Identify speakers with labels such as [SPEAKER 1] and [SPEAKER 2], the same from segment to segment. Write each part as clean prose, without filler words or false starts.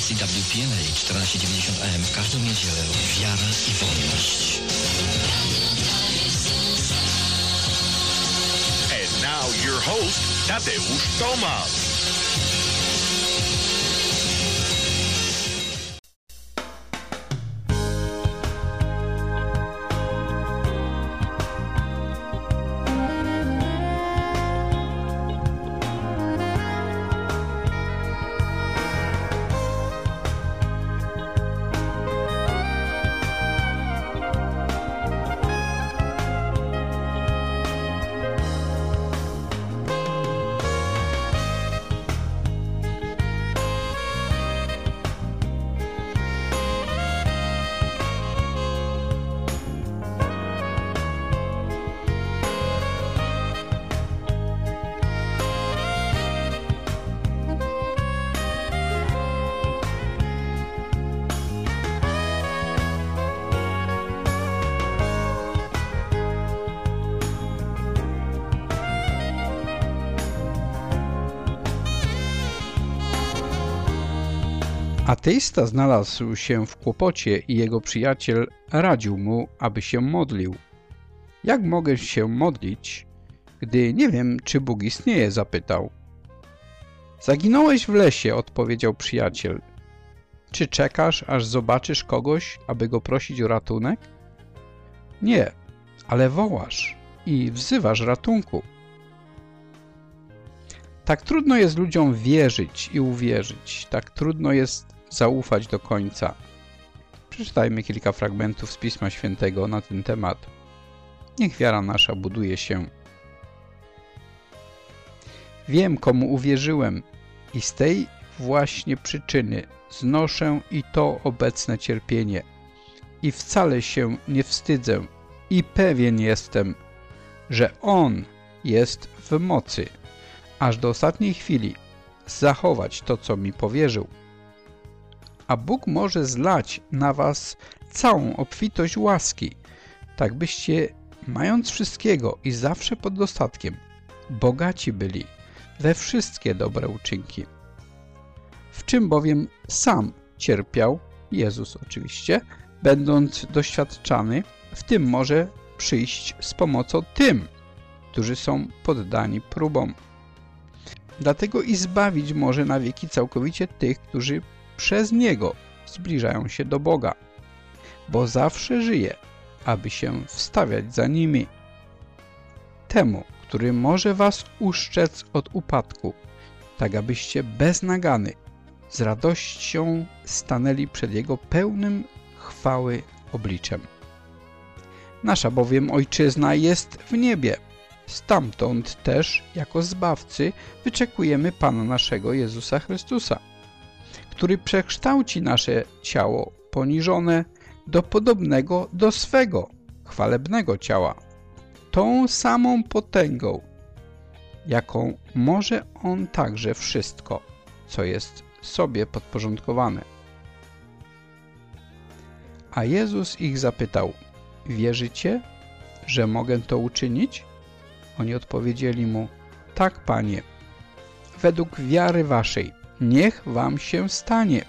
[SPEAKER 1] stacji WPNA 1490 AM w każdą niedzielę wiara i wolność.
[SPEAKER 2] And now your host, Tadeusz Tomasz.
[SPEAKER 3] Ateista znalazł się w kłopocie i jego przyjaciel radził mu, aby się modlił. Jak mogę się modlić, gdy nie wiem, czy Bóg istnieje? Zapytał. Zaginąłeś w lesie, odpowiedział przyjaciel. Czy czekasz, aż zobaczysz kogoś, aby go prosić o ratunek? Nie, ale wołasz i wzywasz ratunku. Tak trudno jest ludziom wierzyć i uwierzyć. Tak trudno jest zaufać do końca. Przeczytajmy kilka fragmentów z Pisma Świętego na ten temat. Niech wiara nasza buduje się. Wiem, komu uwierzyłem i z tej właśnie przyczyny znoszę i to obecne cierpienie. I wcale się nie wstydzę i pewien jestem, że On jest w mocy, aż do ostatniej chwili zachować to, co mi powierzył. A Bóg może zlać na was całą obfitość łaski, tak byście, mając wszystkiego i zawsze pod dostatkiem, bogaci byli we wszystkie dobre uczynki. W czym bowiem sam cierpiał, Jezus oczywiście, będąc doświadczany, w tym może przyjść z pomocą tym, którzy są poddani próbom. Dlatego i zbawić może na wieki całkowicie tych, którzy przez Niego zbliżają się do Boga, bo zawsze żyje, aby się wstawiać za nimi. Temu, który może was uszczec od upadku, tak abyście bez nagany z radością stanęli przed Jego pełnym chwały obliczem. Nasza bowiem Ojczyzna jest w niebie. Stamtąd też, jako Zbawcy, wyczekujemy Pana naszego Jezusa Chrystusa, który przekształci nasze ciało poniżone do podobnego do swego chwalebnego ciała, tą samą potęgą, jaką może On także wszystko, co jest sobie podporządkowane. A Jezus ich zapytał, wierzycie, że mogę to uczynić? Oni odpowiedzieli Mu, tak, Panie, według wiary waszej, niech wam się stanie.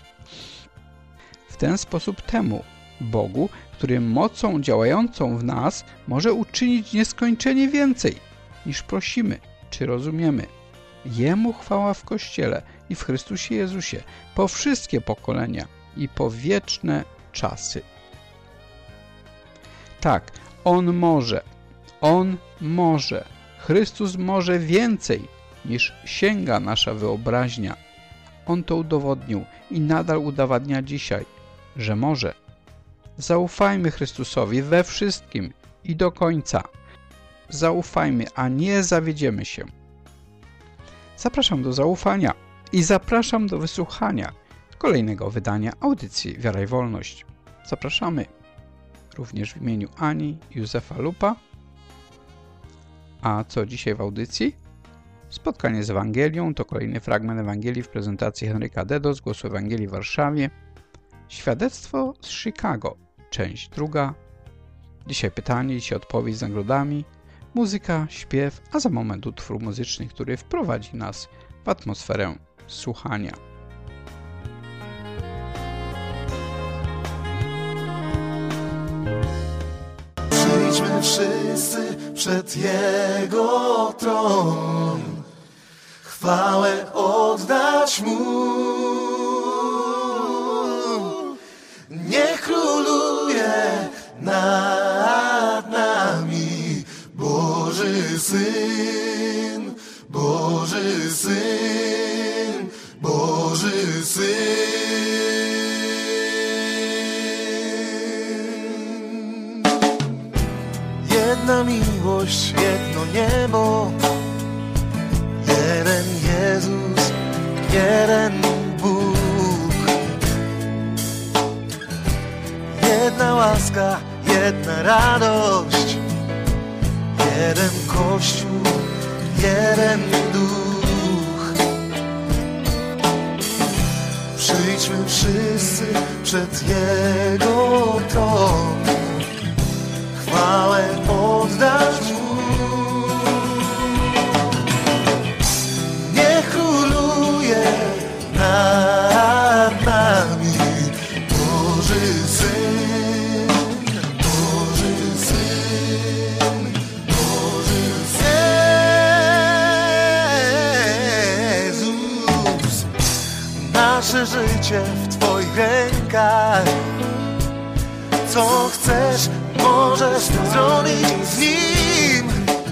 [SPEAKER 3] W ten sposób temu Bogu, który mocą działającą w nas może uczynić nieskończenie więcej, niż prosimy czy rozumiemy. Jemu chwała w Kościele i w Chrystusie Jezusie po wszystkie pokolenia i po wieczne czasy. Tak, On może, Chrystus może więcej, niż sięga nasza wyobraźnia. On to udowodnił i nadal udowadnia dzisiaj, że może. Zaufajmy Chrystusowi we wszystkim i do końca. Zaufajmy, a nie zawiedziemy się. Zapraszam do zaufania i zapraszam do wysłuchania kolejnego wydania audycji Wiara i Wolność. Zapraszamy również w imieniu Ani Józefa Lupa. A co dzisiaj w audycji? Spotkanie z Ewangelią to kolejny fragment Ewangelii w prezentacji Henryka Dedo z Głosu Ewangelii w Warszawie. Świadectwo z Chicago, część 2. Dzisiaj pytanie, dzisiaj odpowiedź z nagrodami, muzyka, śpiew, a za moment utwór muzyczny, który wprowadzi nas w atmosferę słuchania.
[SPEAKER 4] wszyscy przed Jego tron, chwałę oddać Mu. Niech króluje nad nami Boży Syn, Boży Syn, Boży Syn. Jedna miłość, jedno niebo, jeden Jezus, jeden Bóg. Jedna łaska, jedna radość, jeden Kościół, jeden Duch. Przyjdźmy wszyscy przed Jego tron, chwałę oddać Mu. Niech króluje nad nami Boży Syn, Boży Syn, Boży Syn. Jezus, nasze życie w Twoich rękach. Co chcesz, możesz zrobić z Nim.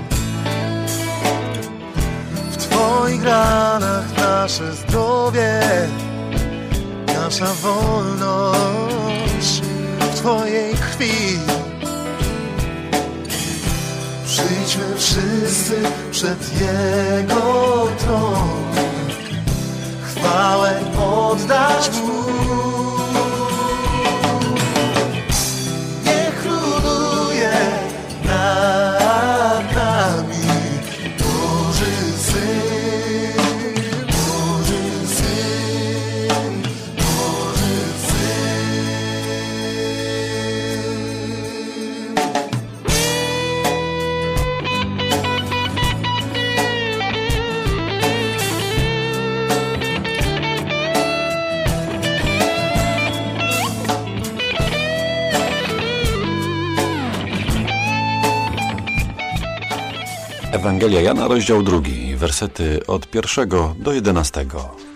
[SPEAKER 4] W Twoich ranach nasze zdrowie, nasza wolność w Twojej krwi. Przyjdźmy wszyscy przed Jego tron, chwałę oddać Mu. Niech króluje nad nami Boży Syn, Boży Syn, Boży Syn.
[SPEAKER 5] Ewangelia Jana, rozdział 2, wersety od 1 do 11.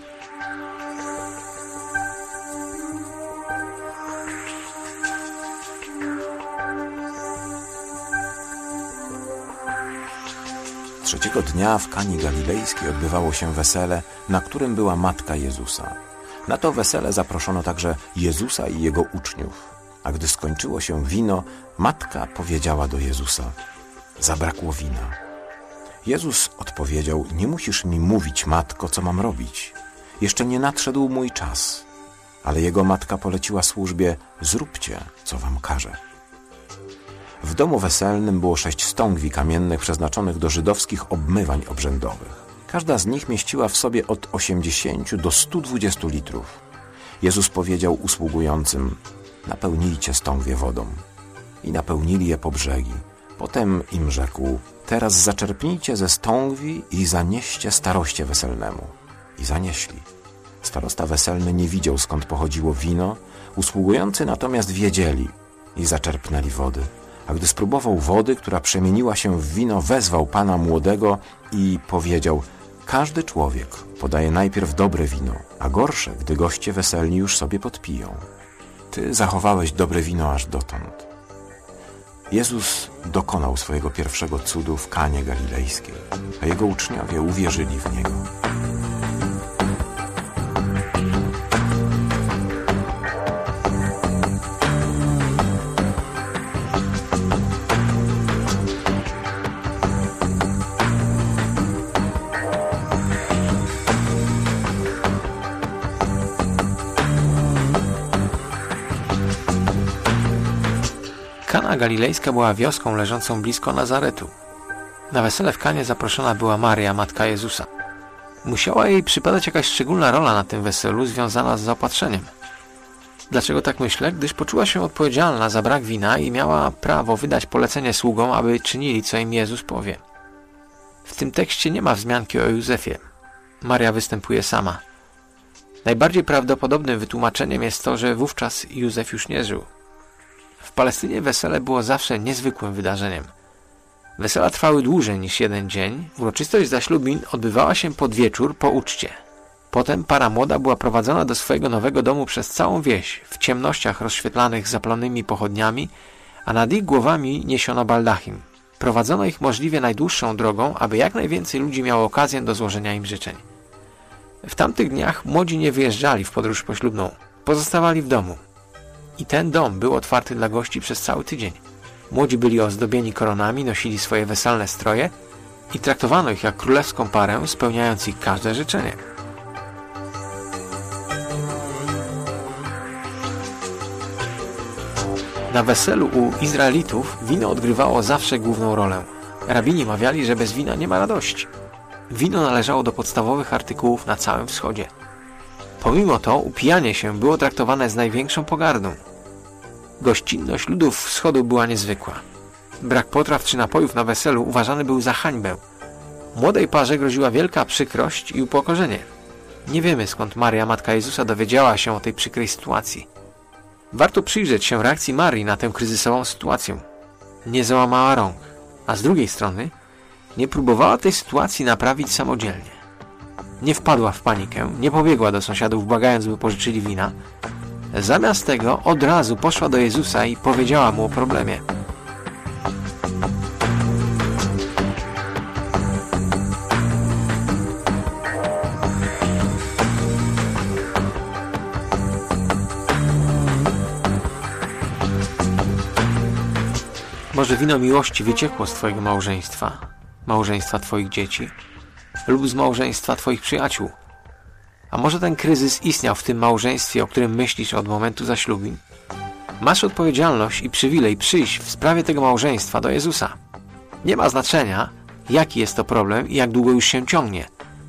[SPEAKER 6] Trzeciego dnia w Kani Galilejskiej odbywało się wesele, na którym była matka Jezusa. Na to wesele zaproszono także Jezusa i Jego uczniów. A gdy skończyło się wino, matka powiedziała do Jezusa: zabrakło wina. Jezus odpowiedział: nie musisz mi mówić, matko, co mam robić. Jeszcze nie nadszedł mój czas. Ale jego matka poleciła służbie: zróbcie, co wam każe. W domu weselnym było 6 stągwi kamiennych przeznaczonych do żydowskich obmywań obrzędowych. Każda z nich mieściła w sobie od 80 do 120 litrów. Jezus powiedział usługującym: napełnijcie stągwie wodą. I napełnili je po brzegi. Potem im rzekł: teraz zaczerpnijcie ze stągwi i zanieście staroście weselnemu. I zanieśli. Starosta weselny nie widział, skąd pochodziło wino, usługujący natomiast wiedzieli i zaczerpnęli wody. A gdy spróbował wody, która przemieniła się w wino, wezwał pana młodego i powiedział: każdy człowiek podaje najpierw dobre wino, a gorsze, gdy goście weselni już sobie podpiją. Ty zachowałeś dobre wino aż dotąd. Jezus dokonał swojego pierwszego cudu w Kanie Galilejskiej, a Jego uczniowie uwierzyli w Niego.
[SPEAKER 7] Kana Galilejska była wioską leżącą blisko Nazaretu. Na wesele w Kanie zaproszona była Maria, matka Jezusa. Musiała jej przypadać jakaś szczególna rola na tym weselu związana z zaopatrzeniem. Dlaczego tak myślę? Gdyż poczuła się odpowiedzialna za brak wina i miała prawo wydać polecenie sługom, aby czynili, co im Jezus powie. W tym tekście nie ma wzmianki o Józefie. Maria występuje sama. Najbardziej prawdopodobnym wytłumaczeniem jest to, że wówczas Józef już nie żył. W Palestynie wesele było zawsze niezwykłym wydarzeniem. Wesela trwały dłużej niż jeden dzień, uroczystość zaślubin odbywała się pod wieczór po uczcie. Potem para młoda była prowadzona do swojego nowego domu przez całą wieś, w ciemnościach rozświetlanych zapalonymi pochodniami, a nad ich głowami niesiono baldachim. Prowadzono ich możliwie najdłuższą drogą, aby jak najwięcej ludzi miało okazję do złożenia im życzeń. W tamtych dniach młodzi nie wyjeżdżali w podróż poślubną, pozostawali w domu. I ten dom był otwarty dla gości przez cały tydzień. Młodzi byli ozdobieni koronami, nosili swoje weselne stroje i traktowano ich jak królewską parę, spełniając ich każde życzenie. Na weselu u Izraelitów wino odgrywało zawsze główną rolę. Rabini mawiali, że bez wina nie ma radości. Wino należało do podstawowych artykułów na całym wschodzie. Pomimo to upijanie się było traktowane z największą pogardą. Gościnność ludów wschodu była niezwykła. Brak potraw czy napojów na weselu uważany był za hańbę. Młodej parze groziła wielka przykrość i upokorzenie. Nie wiemy, skąd Maria, matka Jezusa, dowiedziała się o tej przykrej sytuacji. Warto przyjrzeć się reakcji Marii na tę kryzysową sytuację. Nie załamała rąk, a z drugiej strony nie próbowała tej sytuacji naprawić samodzielnie. Nie wpadła w panikę, nie pobiegła do sąsiadów błagając, by pożyczyli wina. Zamiast tego od razu poszła do Jezusa i powiedziała mu o problemie. Może wino miłości wyciekło z twojego małżeństwa, małżeństwa twoich dzieci lub z małżeństwa twoich przyjaciół. A może ten kryzys istniał w tym małżeństwie, o którym myślisz od momentu zaślubin? Masz odpowiedzialność i przywilej przyjść w sprawie tego małżeństwa do Jezusa. Nie ma znaczenia, jaki jest to problem i jak długo już się ciągnie.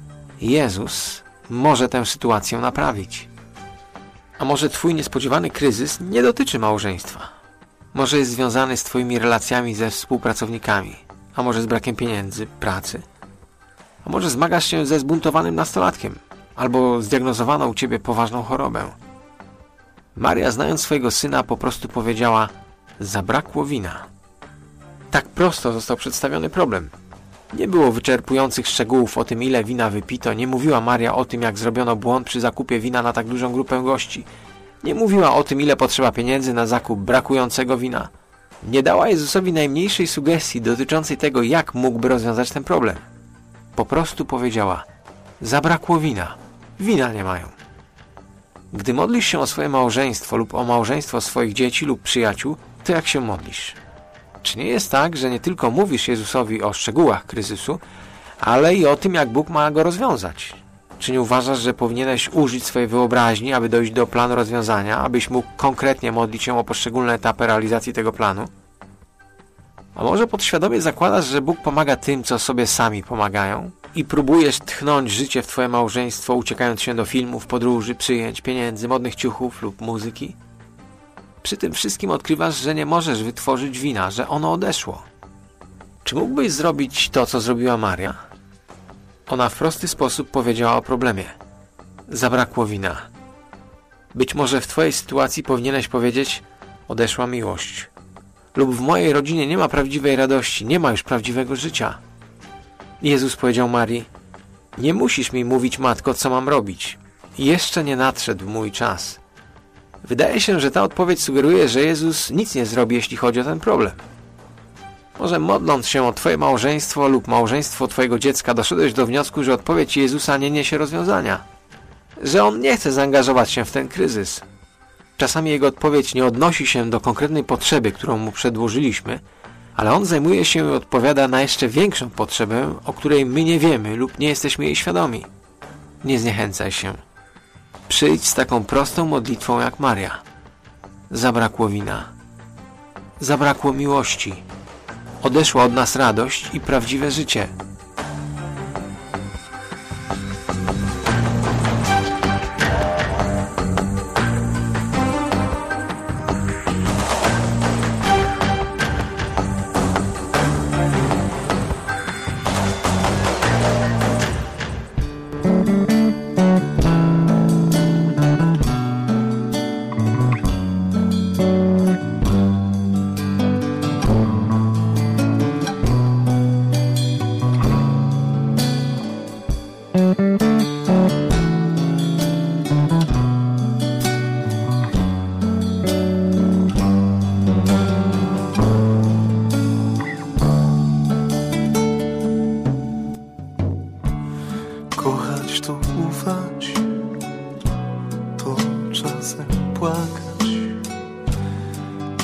[SPEAKER 7] Jezus może tę sytuację naprawić. A może twój niespodziewany kryzys nie dotyczy małżeństwa? Może jest związany z twoimi relacjami ze współpracownikami, a może z brakiem pieniędzy, pracy. A może zmagasz się ze zbuntowanym nastolatkiem, albo zdiagnozowano u ciebie poważną chorobę. Maria, znając swojego syna, po prostu powiedziała: zabrakło wina. Tak prosto został przedstawiony problem. Nie było wyczerpujących szczegółów o tym, ile wina wypito. Nie mówiła Maria o tym, jak zrobiono błąd przy zakupie wina na tak dużą grupę gości. Nie mówiła o tym, ile potrzeba pieniędzy na zakup brakującego wina. Nie dała Jezusowi najmniejszej sugestii dotyczącej tego, jak mógłby rozwiązać ten problem. Po prostu powiedziała: zabrakło wina. Wina nie mają. Gdy modlisz się o swoje małżeństwo lub o małżeństwo swoich dzieci lub przyjaciół, to jak się modlisz? Czy nie jest tak, że nie tylko mówisz Jezusowi o szczegółach kryzysu, ale i o tym, jak Bóg ma go rozwiązać? Czy nie uważasz, że powinieneś użyć swojej wyobraźni, aby dojść do planu rozwiązania, abyś mógł konkretnie modlić się o poszczególne etapy realizacji tego planu? A może podświadomie zakładasz, że Bóg pomaga tym, co sobie sami pomagają? I próbujesz tchnąć życie w twoje małżeństwo, uciekając się do filmów, podróży, przyjęć, pieniędzy, modnych ciuchów lub muzyki? Przy tym wszystkim odkrywasz, że nie możesz wytworzyć wina, że ono odeszło. Czy mógłbyś zrobić to, co zrobiła Maria? Ona w prosty sposób powiedziała o problemie. Zabrakło wina. Być może w twojej sytuacji powinieneś powiedzieć: odeszła miłość. Lub w mojej rodzinie nie ma prawdziwej radości, nie ma już prawdziwego życia. Jezus powiedział Marii: nie musisz mi mówić, matko, co mam robić. Jeszcze nie nadszedł mój czas. Wydaje się, że ta odpowiedź sugeruje, że Jezus nic nie zrobi, jeśli chodzi o ten problem. Może modląc się o twoje małżeństwo lub małżeństwo twojego dziecka, doszedłeś do wniosku, że odpowiedź Jezusa nie niesie rozwiązania. Że On nie chce zaangażować się w ten kryzys. Czasami Jego odpowiedź nie odnosi się do konkretnej potrzeby, którą Mu przedłożyliśmy, ale On zajmuje się i odpowiada na jeszcze większą potrzebę, o której my nie wiemy lub nie jesteśmy jej świadomi. Nie zniechęcaj się. Przyjdź z taką prostą modlitwą jak Maria. Zabrakło wina. Zabrakło miłości. Odeszła od nas radość i prawdziwe życie.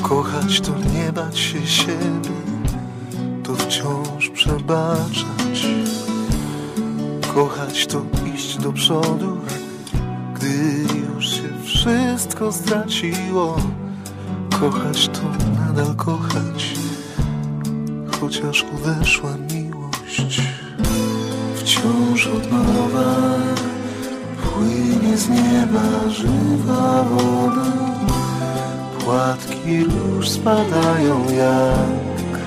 [SPEAKER 4] Kochać to nie bać się siebie, to wciąż przebaczać. Kochać to iść do przodu, gdy już się wszystko straciło. Kochać to nadal kochać, chociaż odeszła miłość. Wciąż od nowa płynie z nieba żywa woda. Płatki róż spadają jak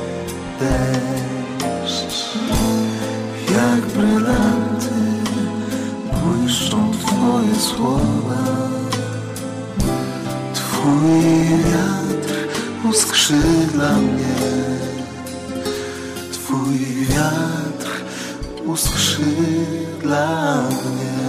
[SPEAKER 4] deszcz. Jak brylanty błyszczą twoje słowa. Twój wiatr uskrzydla mnie. Twój wiatr uskrzydla mnie.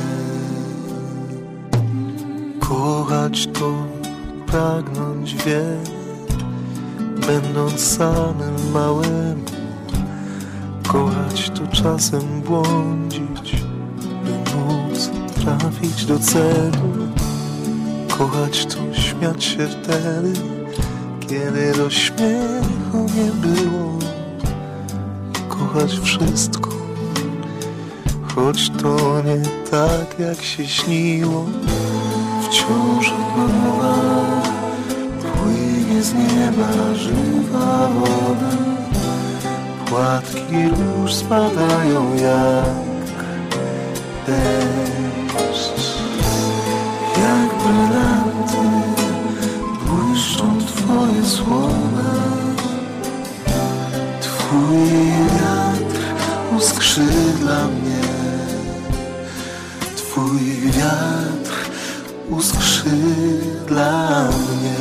[SPEAKER 4] Kochać to pragnąć wiele, będąc samym małym. Kochać to czasem błądzić, by móc trafić do celu. Kochać to śmiać się wtedy, kiedy do śmiechu nie było. Kochać wszystko, choć to nie tak jak się śniło. Wciąż od nowa płynie z nieba żywa woda. Płatki róż spadają jak deszcz. Jak brylanty błyszczą twoje słowa. Twój wiatr uskrzydla mnie. Twój wiatr uskrzydla mnie.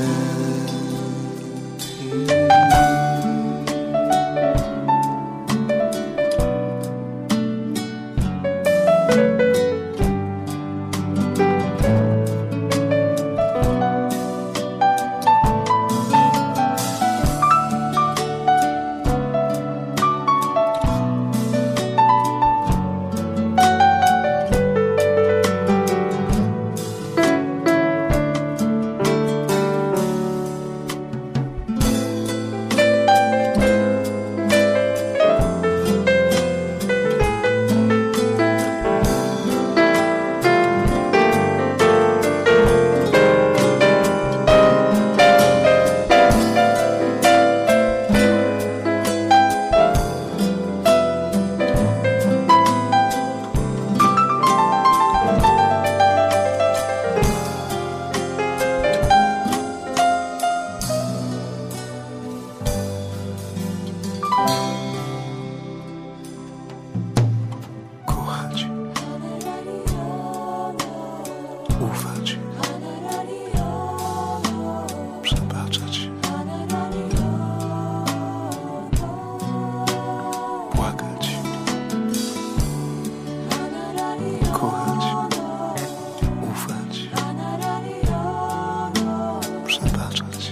[SPEAKER 4] Ufać, przebaczać, płakać, kochać, ufać, przebaczać.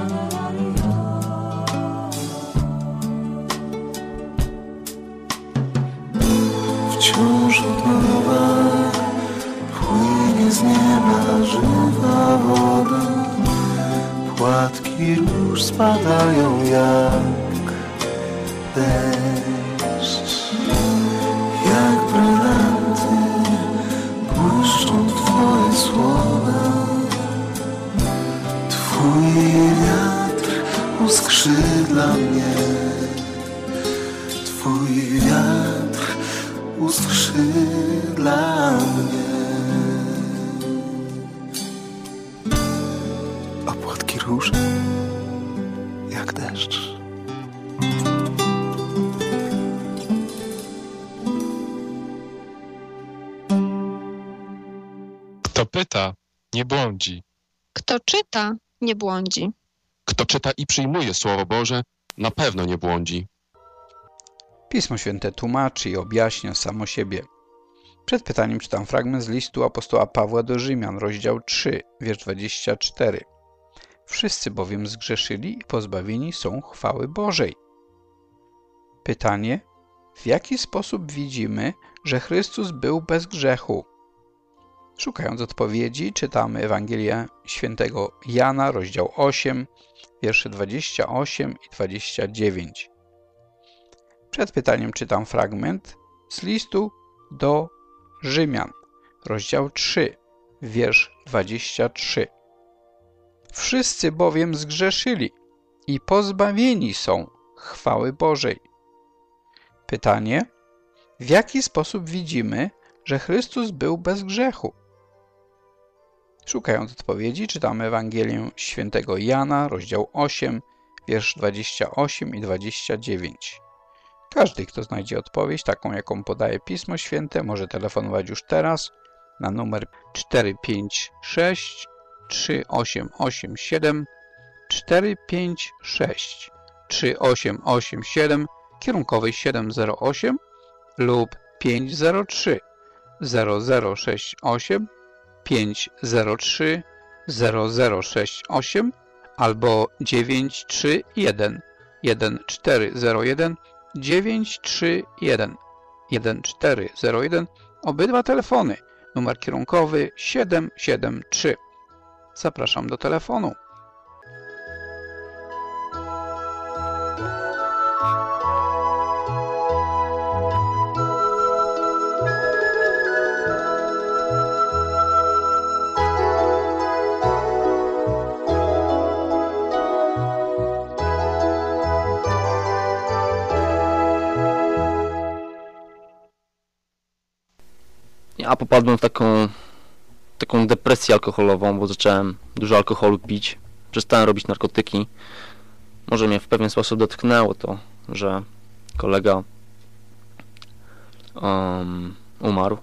[SPEAKER 4] Wciąż od nowa płynie z nieba żywa woda. Płatki róż spadają jak deszcz. Jak brylanty błyszczą twoje słowa. Twój wiatr uskrzydla mnie. Twój wiatr uskrzydla mnie. A płatki róż jak deszcz.
[SPEAKER 2] Kto pyta, nie błądzi.
[SPEAKER 8] Kto czyta, nie błądzi.
[SPEAKER 9] Kto czyta i przyjmuje Słowo Boże, na pewno nie błądzi.
[SPEAKER 3] Pismo Święte tłumaczy i objaśnia samo siebie. Przed pytaniem czytam fragment z listu apostoła Pawła do Rzymian, rozdział 3, wiersz 24. Wszyscy bowiem zgrzeszyli i pozbawieni są chwały Bożej. Pytanie: w jaki sposób widzimy, że Chrystus był bez grzechu? Szukając odpowiedzi, czytamy Ewangelię Świętego Jana, rozdział 8, wiersze 28 i 29. Przed pytaniem czytam fragment z listu do Rzymian, rozdział 3, wiersz 23. Wszyscy bowiem zgrzeszyli i pozbawieni są chwały Bożej. Pytanie: w jaki sposób widzimy, że Chrystus był bez grzechu? Szukając odpowiedzi, czytamy Ewangelię Świętego Jana, rozdział 8, wiersz 28 i 29. Każdy, kto znajdzie odpowiedź, taką jaką podaje Pismo Święte, może telefonować już teraz na numer 456 3887 456 3887 kierunkowej 708 lub 503 0068 503 0068 albo 931 1401 931 1401. Obydwa telefony. Numer kierunkowy 773. Zapraszam do telefonu.
[SPEAKER 10] Ja popadłem w taką depresję alkoholową, bo zacząłem dużo alkoholu pić. Przestałem robić narkotyki. Może mnie w pewien sposób dotknęło to, że kolega umarł.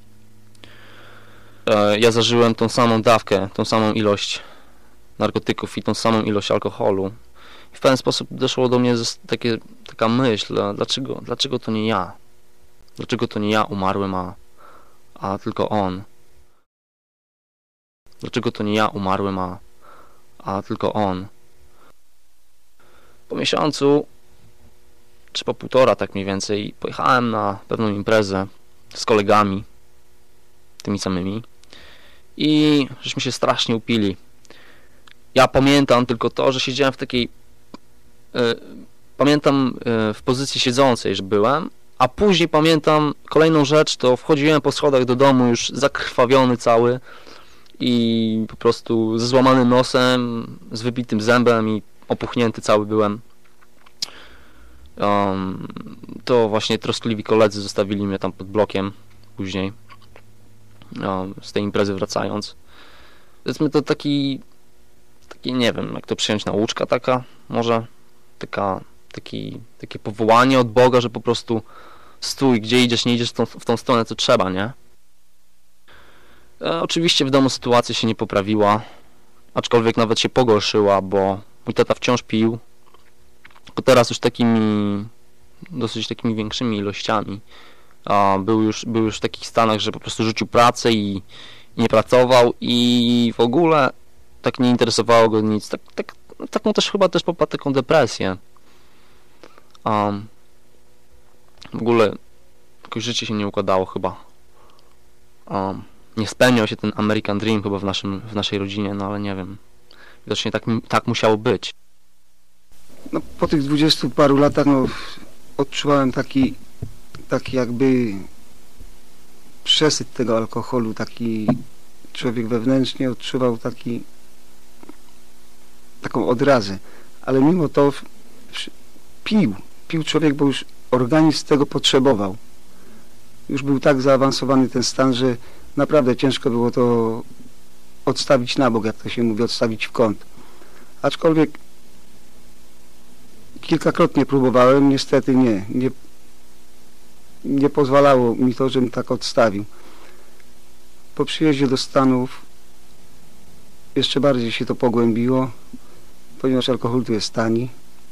[SPEAKER 10] Ja zażyłem tą samą dawkę, tą samą ilość narkotyków i tą samą ilość alkoholu. I w pewien sposób doszło do mnie taka myśl, dlaczego to nie ja? Dlaczego to nie ja umarłem, a tylko on? Dlaczego to nie ja umarłem, a tylko on? Po miesiącu, czy po półtora tak mniej więcej, pojechałem na pewną imprezę z kolegami, tymi samymi, i żeśmy się strasznie upili. Ja pamiętam tylko to, że siedziałem w takiej... pamiętam w pozycji siedzącej, że byłem, a później pamiętam kolejną rzecz, to wchodziłem po schodach do domu już zakrwawiony cały i po prostu ze złamanym nosem, z wybitym zębem i opuchnięty cały byłem. To właśnie troskliwi koledzy zostawili mnie tam pod blokiem później, z tej imprezy wracając. Powiedzmy to taki, nie wiem, jak to przyjąć, nauczka taka, może takie powołanie od Boga, że po prostu stój, gdzie idziesz, nie idziesz w tą stronę, co trzeba, nie? Oczywiście w domu sytuacja się nie poprawiła, aczkolwiek nawet się pogorszyła, bo mój tata wciąż pił, tylko teraz już dosyć takimi większymi ilościami. Był już w takich stanach, że po prostu rzucił pracę i nie pracował i w ogóle tak nie interesowało go nic. Taką też chyba popadł taką depresję. W ogóle jakoś życie się nie układało chyba. Nie spełniał się ten American Dream chyba w naszej rodzinie, no ale nie wiem. Widocznie tak musiało być.
[SPEAKER 11] No, po tych 20 paru latach odczuwałem taki jakby przesyt tego alkoholu, taki człowiek wewnętrznie odczuwał taką odrazę, ale mimo to pił człowiek, bo już organizm tego potrzebował. Już był tak zaawansowany ten stan, że naprawdę ciężko było to odstawić na bok, jak to się mówi, odstawić w kąt. Aczkolwiek kilkakrotnie próbowałem, niestety nie pozwalało mi to, żebym tak odstawił. Po przyjeździe do Stanów jeszcze bardziej się to pogłębiło, ponieważ alkohol tu jest tani.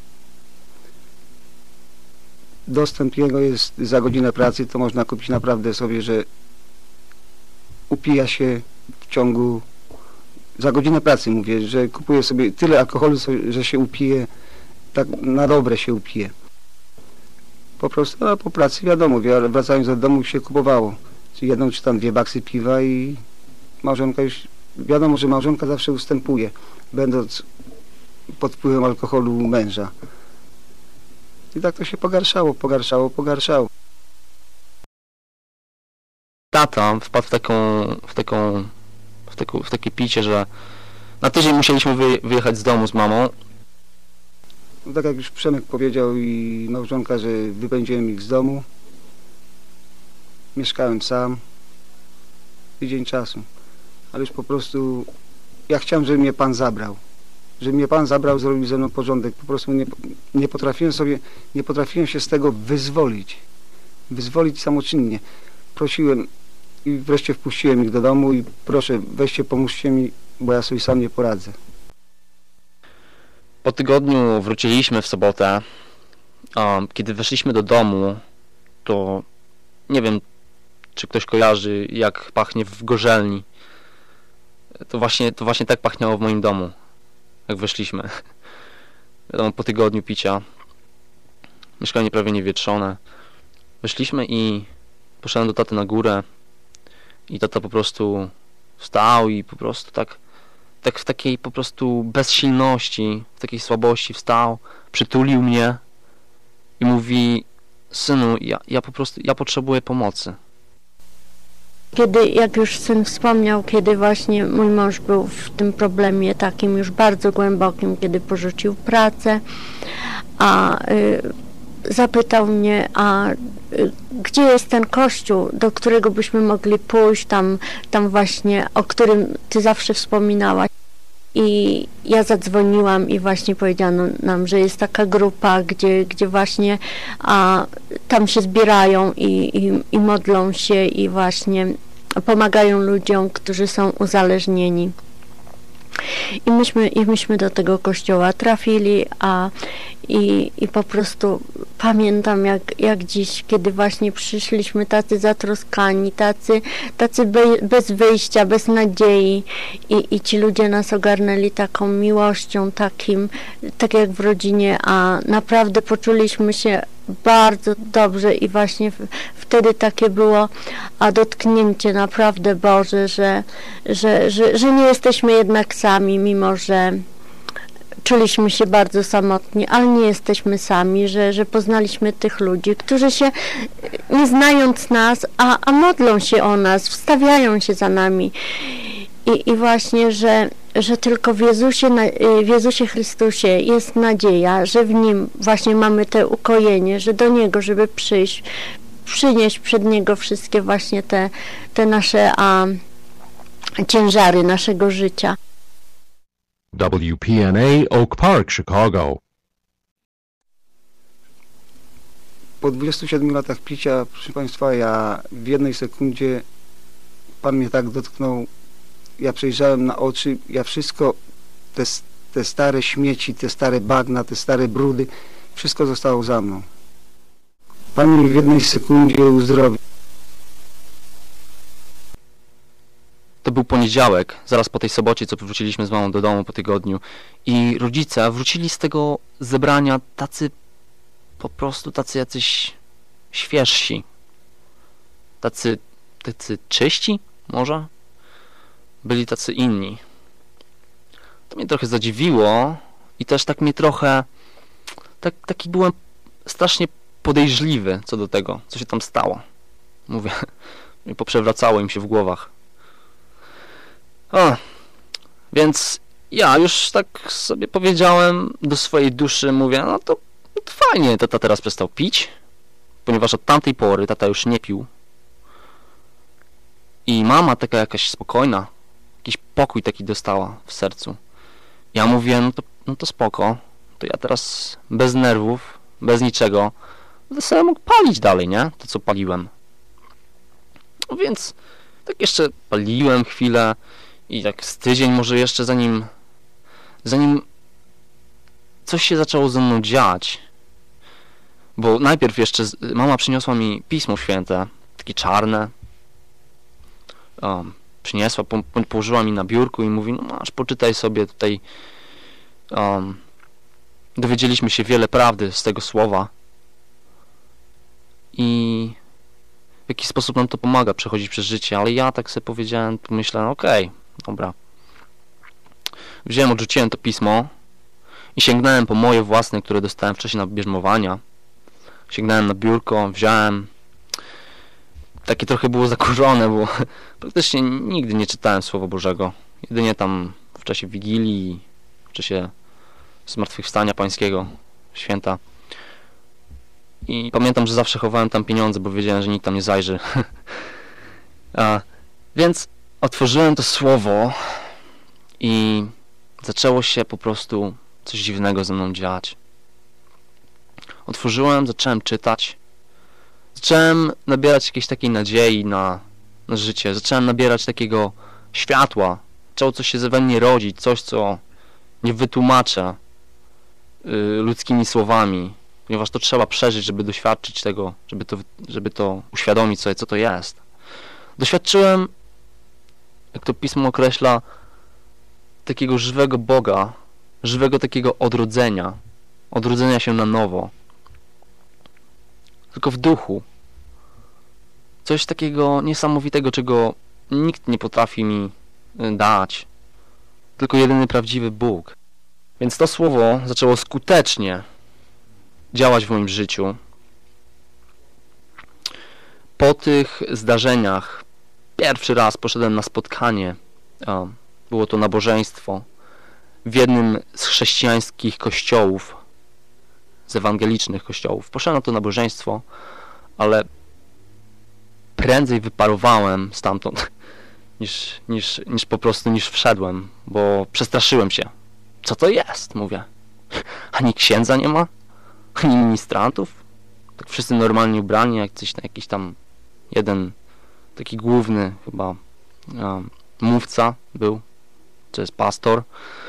[SPEAKER 11] Dostęp jego jest za godzinę pracy, to można kupić naprawdę sobie, że upija się w ciągu, za godzinę pracy mówię, że kupuje sobie tyle alkoholu, że się upije, tak na dobre się upije. Po prostu po pracy wiadomo, wracając do domu się kupowało, czy jedną czy tam 2 baksy piwa i małżonka już, wiadomo, że małżonka zawsze ustępuje, będąc pod wpływem alkoholu męża. I tak to się pogarszało.
[SPEAKER 10] Tata wpadł w takie picie, że na tydzień musieliśmy wyjechać z domu z mamą.
[SPEAKER 11] No tak jak już Przemek powiedział i małżonka, że wypędziłem ich z domu. Mieszkałem sam. Tydzień czasu. Ale już po prostu ja chciałem, żeby mnie Pan zabrał. Żeby mnie Pan zabrał, zrobił ze mną porządek. Po prostu nie potrafiłem się z tego wyzwolić. Wyzwolić samoczynnie. Prosiłem i wreszcie wpuściłem ich do domu i proszę, weźcie, pomóżcie mi, bo ja sobie sam nie poradzę.
[SPEAKER 10] Po tygodniu wróciliśmy w sobotę. Kiedy weszliśmy do domu, to nie wiem, czy ktoś kojarzy, jak pachnie w gorzelni. To właśnie tak pachniało w moim domu, jak weszliśmy. Wiadomo, po tygodniu picia. Mieszkanie prawie niewietrzone. Weszliśmy i poszedłem do taty na górę. I tata po prostu wstał i po prostu tak w takiej po prostu bezsilności, w takiej słabości wstał, przytulił mnie i mówi: synu, ja potrzebuję pomocy.
[SPEAKER 12] Kiedy, jak już syn wspomniał, kiedy właśnie mój mąż był w tym problemie takim już bardzo głębokim, kiedy porzucił pracę, zapytał mnie, gdzie jest ten kościół, do którego byśmy mogli pójść, tam właśnie, o którym ty zawsze wspominałaś. I ja zadzwoniłam i właśnie powiedziano nam, że jest taka grupa, gdzie właśnie tam się zbierają i modlą się i właśnie pomagają ludziom, którzy są uzależnieni. I myśmy do tego kościoła trafili, i po prostu pamiętam jak dziś, kiedy właśnie przyszliśmy tacy zatroskani, tacy bez wyjścia, bez nadziei i ci ludzie nas ogarnęli taką miłością, tak jak w rodzinie, a naprawdę poczuliśmy się bardzo dobrze i właśnie wtedy takie było dotknięcie naprawdę Boże, że nie jesteśmy jednak sami, mimo że czuliśmy się bardzo samotni, ale nie jesteśmy sami, że poznaliśmy tych ludzi, którzy się, nie znając nas, a modlą się o nas, wstawiają się za nami. I właśnie, że tylko w Jezusie Chrystusie jest nadzieja, że w Nim właśnie mamy te ukojenie, że do Niego, żeby przynieść przed Niego wszystkie właśnie te nasze ciężary naszego życia.
[SPEAKER 2] WPNA Oak Park, Chicago.
[SPEAKER 11] Po 27 latach picia, proszę Państwa, ja w jednej sekundzie Pan mnie tak dotknął, ja przejrzałem na oczy, ja wszystko, te stare śmieci, te stare bagna, te stare brudy, wszystko zostało za mną. Pan mnie w jednej sekundzie uzdrowił.
[SPEAKER 10] To był poniedziałek, zaraz po tej sobocie, co wróciliśmy z mamą do domu po tygodniu. I rodzice wrócili z tego zebrania tacy jacyś świeżsi. Tacy czyści może? Byli tacy inni. To mnie trochę zadziwiło i też tak mnie trochę... Taki byłem strasznie podejrzliwy co do tego, co się tam stało. Mówię, poprzewracało im się w głowach. Więc ja już tak sobie powiedziałem do swojej duszy, mówię, no to fajnie, tata teraz przestał pić, ponieważ od tamtej pory tata już nie pił. I mama taka jakaś spokojna, jakiś pokój taki dostała w sercu. Ja mówię, no to spoko, to ja teraz bez nerwów, bez niczego, to sobie mógł palić dalej, nie? To co paliłem. No więc tak jeszcze paliłem chwilę i tak z tydzień może jeszcze zanim coś się zaczęło ze mną dziać. Bo najpierw jeszcze mama przyniosła mi Pismo Święte, takie czarne. Przyniosła, położyła mi na biurku i mówi, no masz, poczytaj sobie tutaj. Dowiedzieliśmy się wiele prawdy z tego słowa. I w jakiś sposób nam to pomaga przechodzić przez życie, ale ja tak sobie powiedziałem, pomyślałem, okej, dobra. Wziąłem, odrzuciłem to pismo i sięgnąłem po moje własne, które dostałem w czasie nabierzmowania. Sięgnąłem na biurko, wziąłem. Takie trochę było zakurzone, bo praktycznie nigdy nie czytałem Słowa Bożego. Jedynie tam w czasie Wigilii, w czasie Zmartwychwstania Pańskiego, święta. I pamiętam, że zawsze chowałem tam pieniądze, bo wiedziałem, że nikt tam nie zajrzy. Więc otworzyłem to Słowo i zaczęło się po prostu coś dziwnego ze mną dziać. Otworzyłem, zacząłem czytać. Zacząłem nabierać jakiejś takiej nadziei na życie. Zacząłem nabierać takiego światła. Zaczęło coś się we mnie rodzić. Coś, co nie wytłumaczę ludzkimi słowami. Ponieważ to trzeba przeżyć, żeby doświadczyć tego, żeby to uświadomić sobie, co to jest. Doświadczyłem, jak to pismo określa, takiego żywego Boga, żywego takiego odrodzenia się na nowo. Tylko w duchu. Coś takiego niesamowitego, czego nikt nie potrafi mi dać. Tylko jedyny prawdziwy Bóg. Więc to słowo zaczęło skutecznie działać w moim życiu. Po tych zdarzeniach pierwszy raz poszedłem na spotkanie. Było to nabożeństwo w jednym z chrześcijańskich kościołów, z ewangelicznych kościołów. Poszedłem na to nabożeństwo, ale prędzej wyparowałem stamtąd niż po prostu wszedłem, bo przestraszyłem się. Co to jest? Mówię. Ani księdza nie ma? Ani ministrantów? Tak wszyscy normalnie ubrani, jak jakiś tam jeden taki główny chyba mówca był, to jest pastor.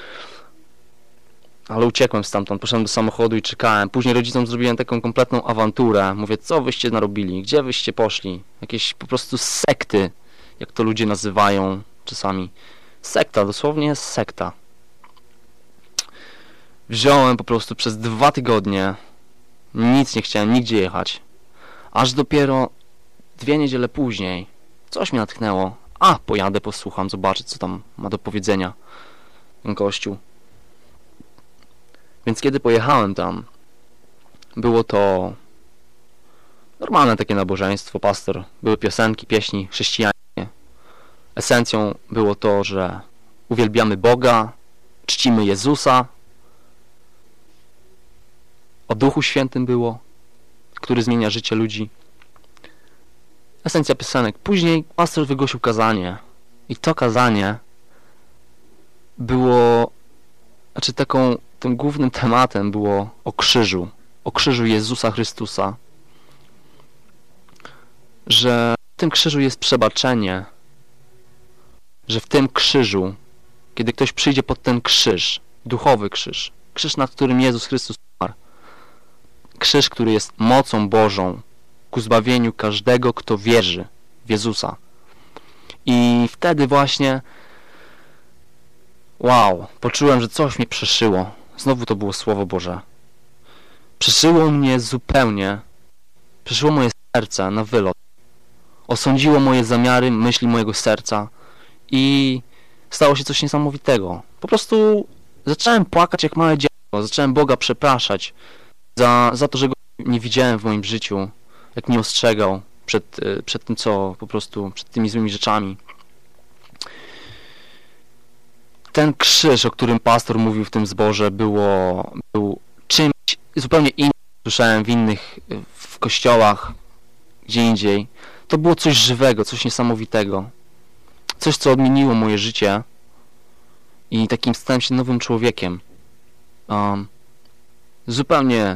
[SPEAKER 10] Ale uciekłem stamtąd, poszedłem do samochodu i czekałem. Później rodzicom zrobiłem taką kompletną awanturę. Mówię, co wyście narobili? Gdzie wyście poszli? Jakieś po prostu sekty, jak to ludzie nazywają czasami. Sekta, dosłownie jest sekta. Wziąłem po prostu przez 2 tygodnie, nic nie chciałem nigdzie jechać. Aż dopiero 2 niedziele później coś mnie natchnęło. Pojadę, posłucham, zobaczę, co tam ma do powiedzenia ten kościół. Więc kiedy pojechałem tam, było to normalne takie nabożeństwo, pastor, były piosenki, pieśni chrześcijańskie. Esencją było to, że uwielbiamy Boga, czcimy Jezusa. O Duchu Świętym było, który zmienia życie ludzi. Esencja piosenek. Później pastor wygłosił kazanie. I to kazanie było, tym głównym tematem było o krzyżu Jezusa Chrystusa, że w tym krzyżu jest przebaczenie, że w tym krzyżu, kiedy ktoś przyjdzie pod ten krzyż, duchowy krzyż, nad którym Jezus Chrystus umarł, krzyż, który jest mocą Bożą ku zbawieniu każdego, kto wierzy w Jezusa. I wtedy właśnie poczułem, że coś mnie przeszyło. Znowu to było Słowo Boże. Przeszyło mnie zupełnie. Przeszyło moje serce na wylot. Osądziło moje zamiary, myśli mojego serca i stało się coś niesamowitego. Po prostu zacząłem płakać jak małe dziecko. Zacząłem Boga przepraszać za to, że Go nie widziałem w moim życiu. Jak mnie ostrzegał przed tym, przed tymi złymi rzeczami. Ten krzyż, o którym pastor mówił w tym zborze, był czymś zupełnie innym. Słyszałem w kościołach, gdzie indziej. To było coś żywego, coś niesamowitego. Coś, co odmieniło moje życie i takim stałem się nowym człowiekiem. Zupełnie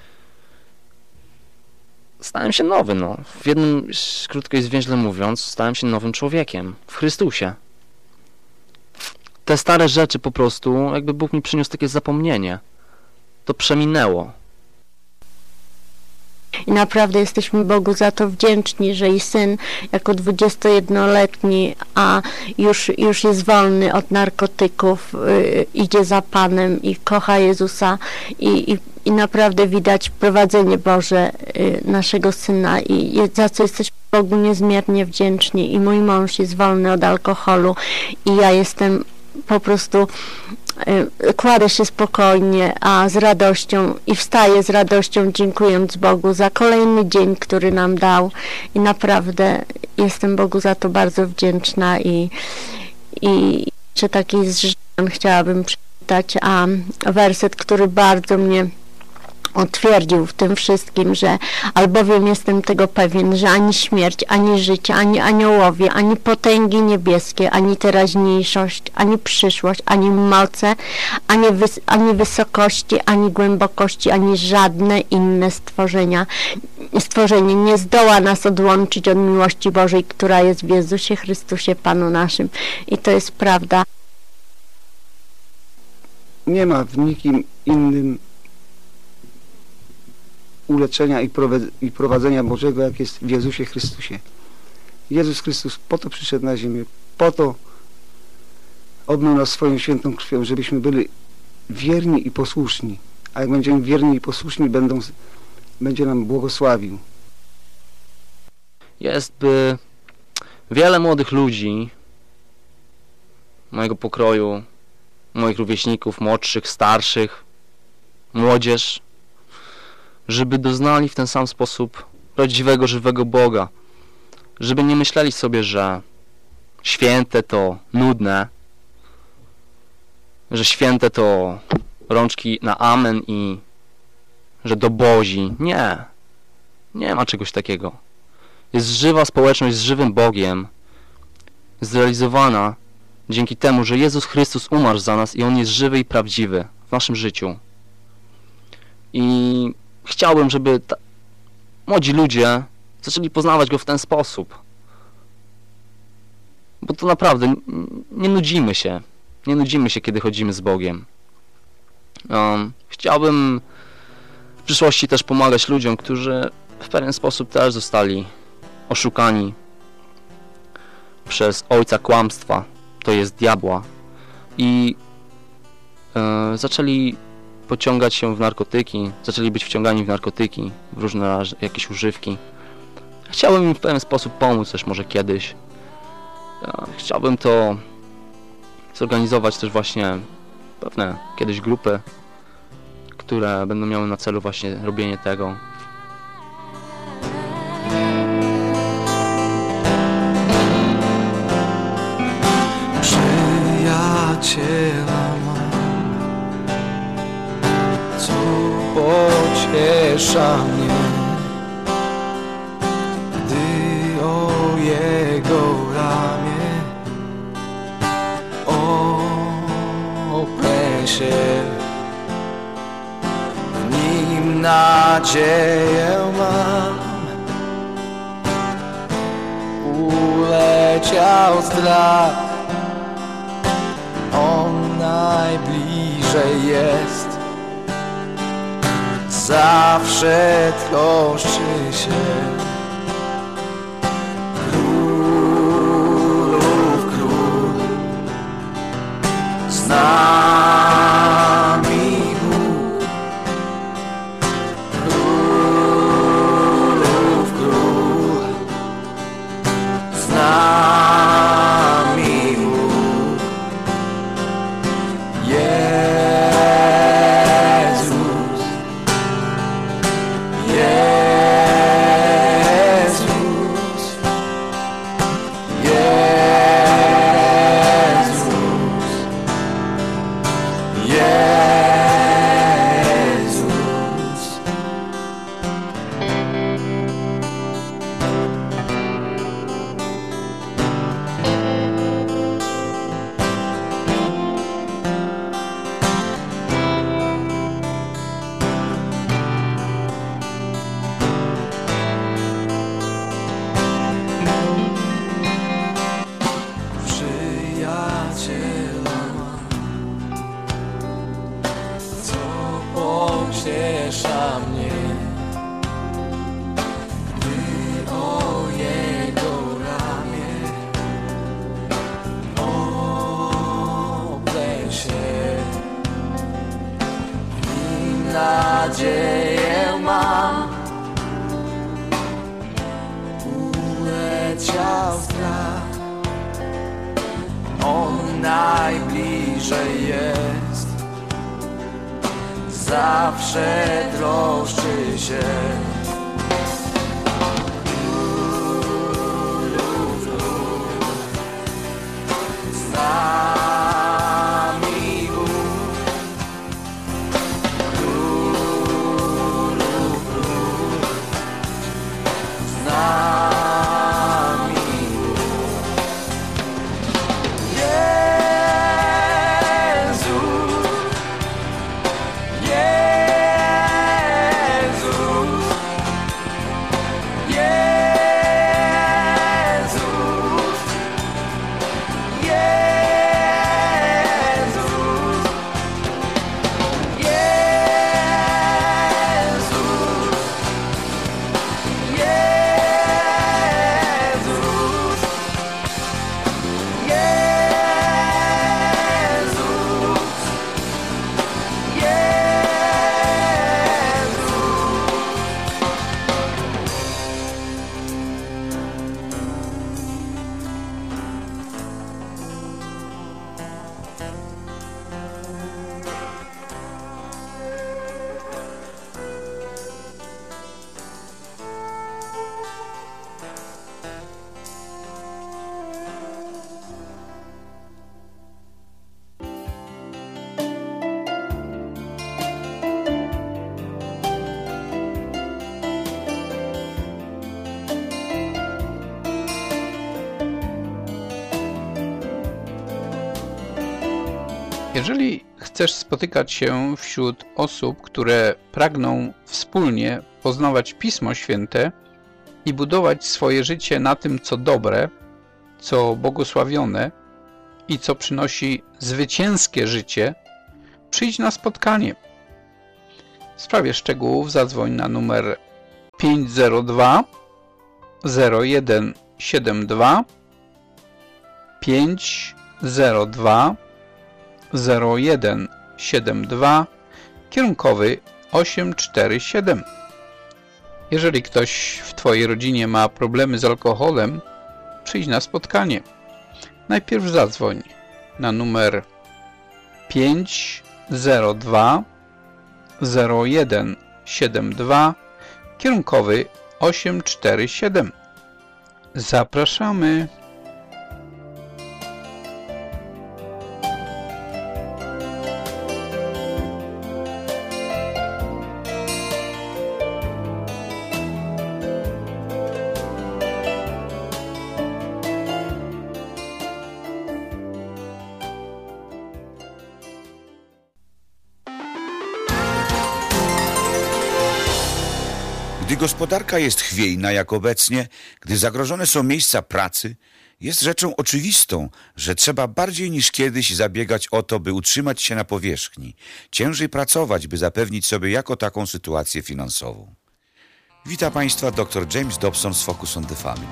[SPEAKER 10] stałem się nowy, w jednym, krótko i zwięźle mówiąc, stałem się nowym człowiekiem w Chrystusie. Te stare rzeczy po prostu, jakby Bóg mi przyniósł takie zapomnienie. To przeminęło.
[SPEAKER 12] I naprawdę jesteśmy Bogu za to wdzięczni, że i syn jako 21-letni, a już jest wolny od narkotyków, idzie za Panem i kocha Jezusa i i naprawdę widać prowadzenie Boże naszego syna i za co jesteśmy Bogu niezmiernie wdzięczni. I mój mąż jest wolny od alkoholu i ja jestem po prostu, kładę się spokojnie, a z radością i wstaję z radością, dziękując Bogu za kolejny dzień, który nam dał i naprawdę jestem Bogu za to bardzo wdzięczna i jeszcze taki z Rzymian chciałabym przeczytać, a werset, który bardzo mnie utwierdził w tym wszystkim, że albowiem jestem tego pewien, że ani śmierć, ani życie, ani aniołowie, ani potęgi niebieskie, ani teraźniejszość, ani przyszłość, ani moce, ani wysokości, ani głębokości, ani żadne inne stworzenie nie zdoła nas odłączyć od miłości Bożej, która jest w Jezusie Chrystusie Panu naszym. I to jest prawda.
[SPEAKER 11] Nie ma w nikim innym uleczenia i prowadzenia Bożego, jak jest w Jezusie Chrystusie. Jezus Chrystus po to przyszedł na ziemię, po to obmył nas swoją świętą krwią, żebyśmy byli wierni i posłuszni. A jak będziemy wierni i posłuszni, będzie nam błogosławił.
[SPEAKER 10] Jest wiele młodych ludzi mojego pokroju, moich rówieśników, młodszych, starszych, młodzież, żeby doznali w ten sam sposób prawdziwego, żywego Boga. Żeby nie myśleli sobie, że święte to nudne, że święte to rączki na amen i że dobozi. Nie. Nie ma czegoś takiego. Jest żywa społeczność z żywym Bogiem, zrealizowana dzięki temu, że Jezus Chrystus umarł za nas i On jest żywy i prawdziwy w naszym życiu. I chciałbym, żeby młodzi ludzie zaczęli poznawać Go w ten sposób. Bo to naprawdę nie nudzimy się. Nie nudzimy się, kiedy chodzimy z Bogiem. Chciałbym w przyszłości też pomagać ludziom, którzy w pewien sposób też zostali oszukani przez ojca kłamstwa, to jest diabła, i zaczęli pociągać się w narkotyki, zaczęli być wciągani w narkotyki, w różne jakieś używki. Chciałbym im w pewien sposób pomóc też może kiedyś. Chciałbym to zorganizować też właśnie pewne kiedyś grupy, które będą miały na celu właśnie robienie tego.
[SPEAKER 4] Przyjaciela mam, co pociesza mnie, gdy o jego ramię oprę się. W nim nadzieję mam, uleciał strach, on najbliżej jest, zawsze troszczy się. Królów król, z nami Bóg. Królów król, z nami Bóg. Jezus, Jezus, Jezus, Jezus. Przyjaciela mam, co pociesza mnie, gdy o jego ramię oprę się. W nim
[SPEAKER 13] nadzieję mam. Uleciał strach, on najbliżej jest, zawsze troszczy się. Z nami Bóg, z nami Bóg.
[SPEAKER 3] Jeżeli chcesz spotykać się wśród osób, które pragną wspólnie poznawać Pismo Święte i budować swoje życie na tym, co dobre, co błogosławione i co przynosi zwycięskie życie, przyjdź na spotkanie. W sprawie szczegółów zadzwoń na numer 502 0172 502 0172 kierunkowy 847. Jeżeli ktoś w Twojej rodzinie ma problemy z alkoholem, przyjdź na spotkanie. Najpierw zadzwoń na numer 502 0172 kierunkowy 847. Zapraszamy.
[SPEAKER 14] Gdy gospodarka jest chwiejna jak obecnie, gdy zagrożone są miejsca pracy, jest rzeczą oczywistą, że trzeba bardziej niż kiedyś zabiegać o to, by utrzymać się na powierzchni, ciężej pracować, by zapewnić sobie jako taką sytuację finansową. Witam Państwa dr James Dobson z Focus on the Family.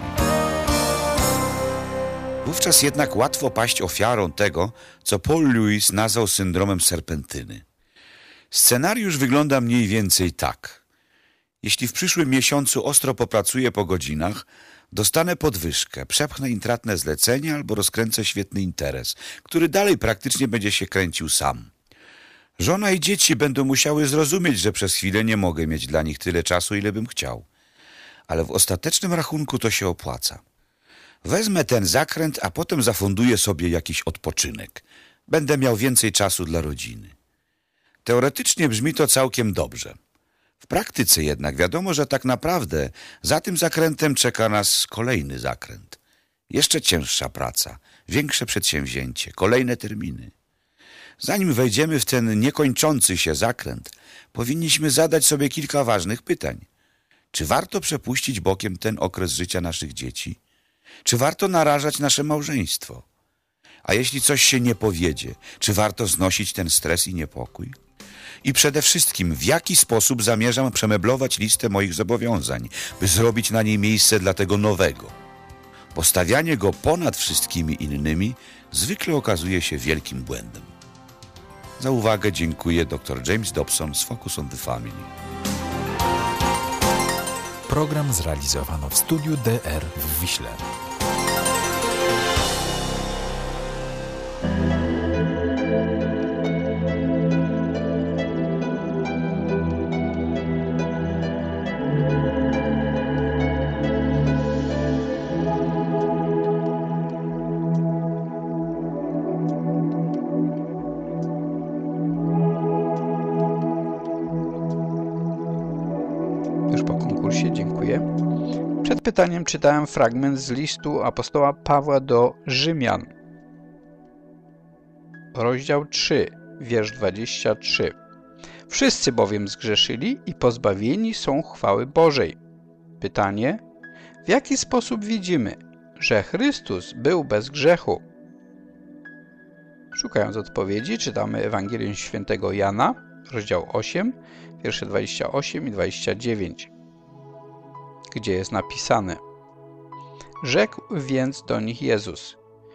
[SPEAKER 14] Wówczas jednak łatwo paść ofiarą tego, co Paul Lewis nazwał syndromem serpentyny. Scenariusz wygląda mniej więcej tak. Jeśli w przyszłym miesiącu ostro popracuję po godzinach, dostanę podwyżkę, przepchnę intratne zlecenie albo rozkręcę świetny interes, który dalej praktycznie będzie się kręcił sam. Żona i dzieci będą musiały zrozumieć, że przez chwilę nie mogę mieć dla nich tyle czasu, ile bym chciał. Ale w ostatecznym rachunku to się opłaca. Wezmę ten zakręt, a potem zafunduję sobie jakiś odpoczynek. Będę miał więcej czasu dla rodziny. Teoretycznie brzmi to całkiem dobrze. W praktyce jednak wiadomo, że tak naprawdę za tym zakrętem czeka nas kolejny zakręt. Jeszcze cięższa praca, większe przedsięwzięcie, kolejne terminy. Zanim wejdziemy w ten niekończący się zakręt, powinniśmy zadać sobie kilka ważnych pytań. Czy warto przepuścić bokiem ten okres życia naszych dzieci? Czy warto narażać nasze małżeństwo? A jeśli coś się nie powiedzie, czy warto znosić ten stres i niepokój? I przede wszystkim, w jaki sposób zamierzam przemeblować listę moich zobowiązań, by zrobić na niej miejsce dla tego nowego? Postawianie go ponad wszystkimi innymi zwykle okazuje się wielkim błędem. Za uwagę dziękuję dr James Dobson z Focus on the Family.
[SPEAKER 15] Program zrealizowano w studiu DR w Wiśle.
[SPEAKER 3] Dziękuję. Przed pytaniem czytałem fragment z listu apostoła Pawła do Rzymian. Rozdział 3, wiersz 23. Wszyscy bowiem zgrzeszyli i pozbawieni są chwały Bożej. Pytanie: w jaki sposób widzimy, że Chrystus był bez grzechu? Szukając odpowiedzi, czytamy Ewangelię Świętego Jana, rozdział 8, wiersze 28 i 29. Gdzie jest napisane: rzekł więc do nich Jezus: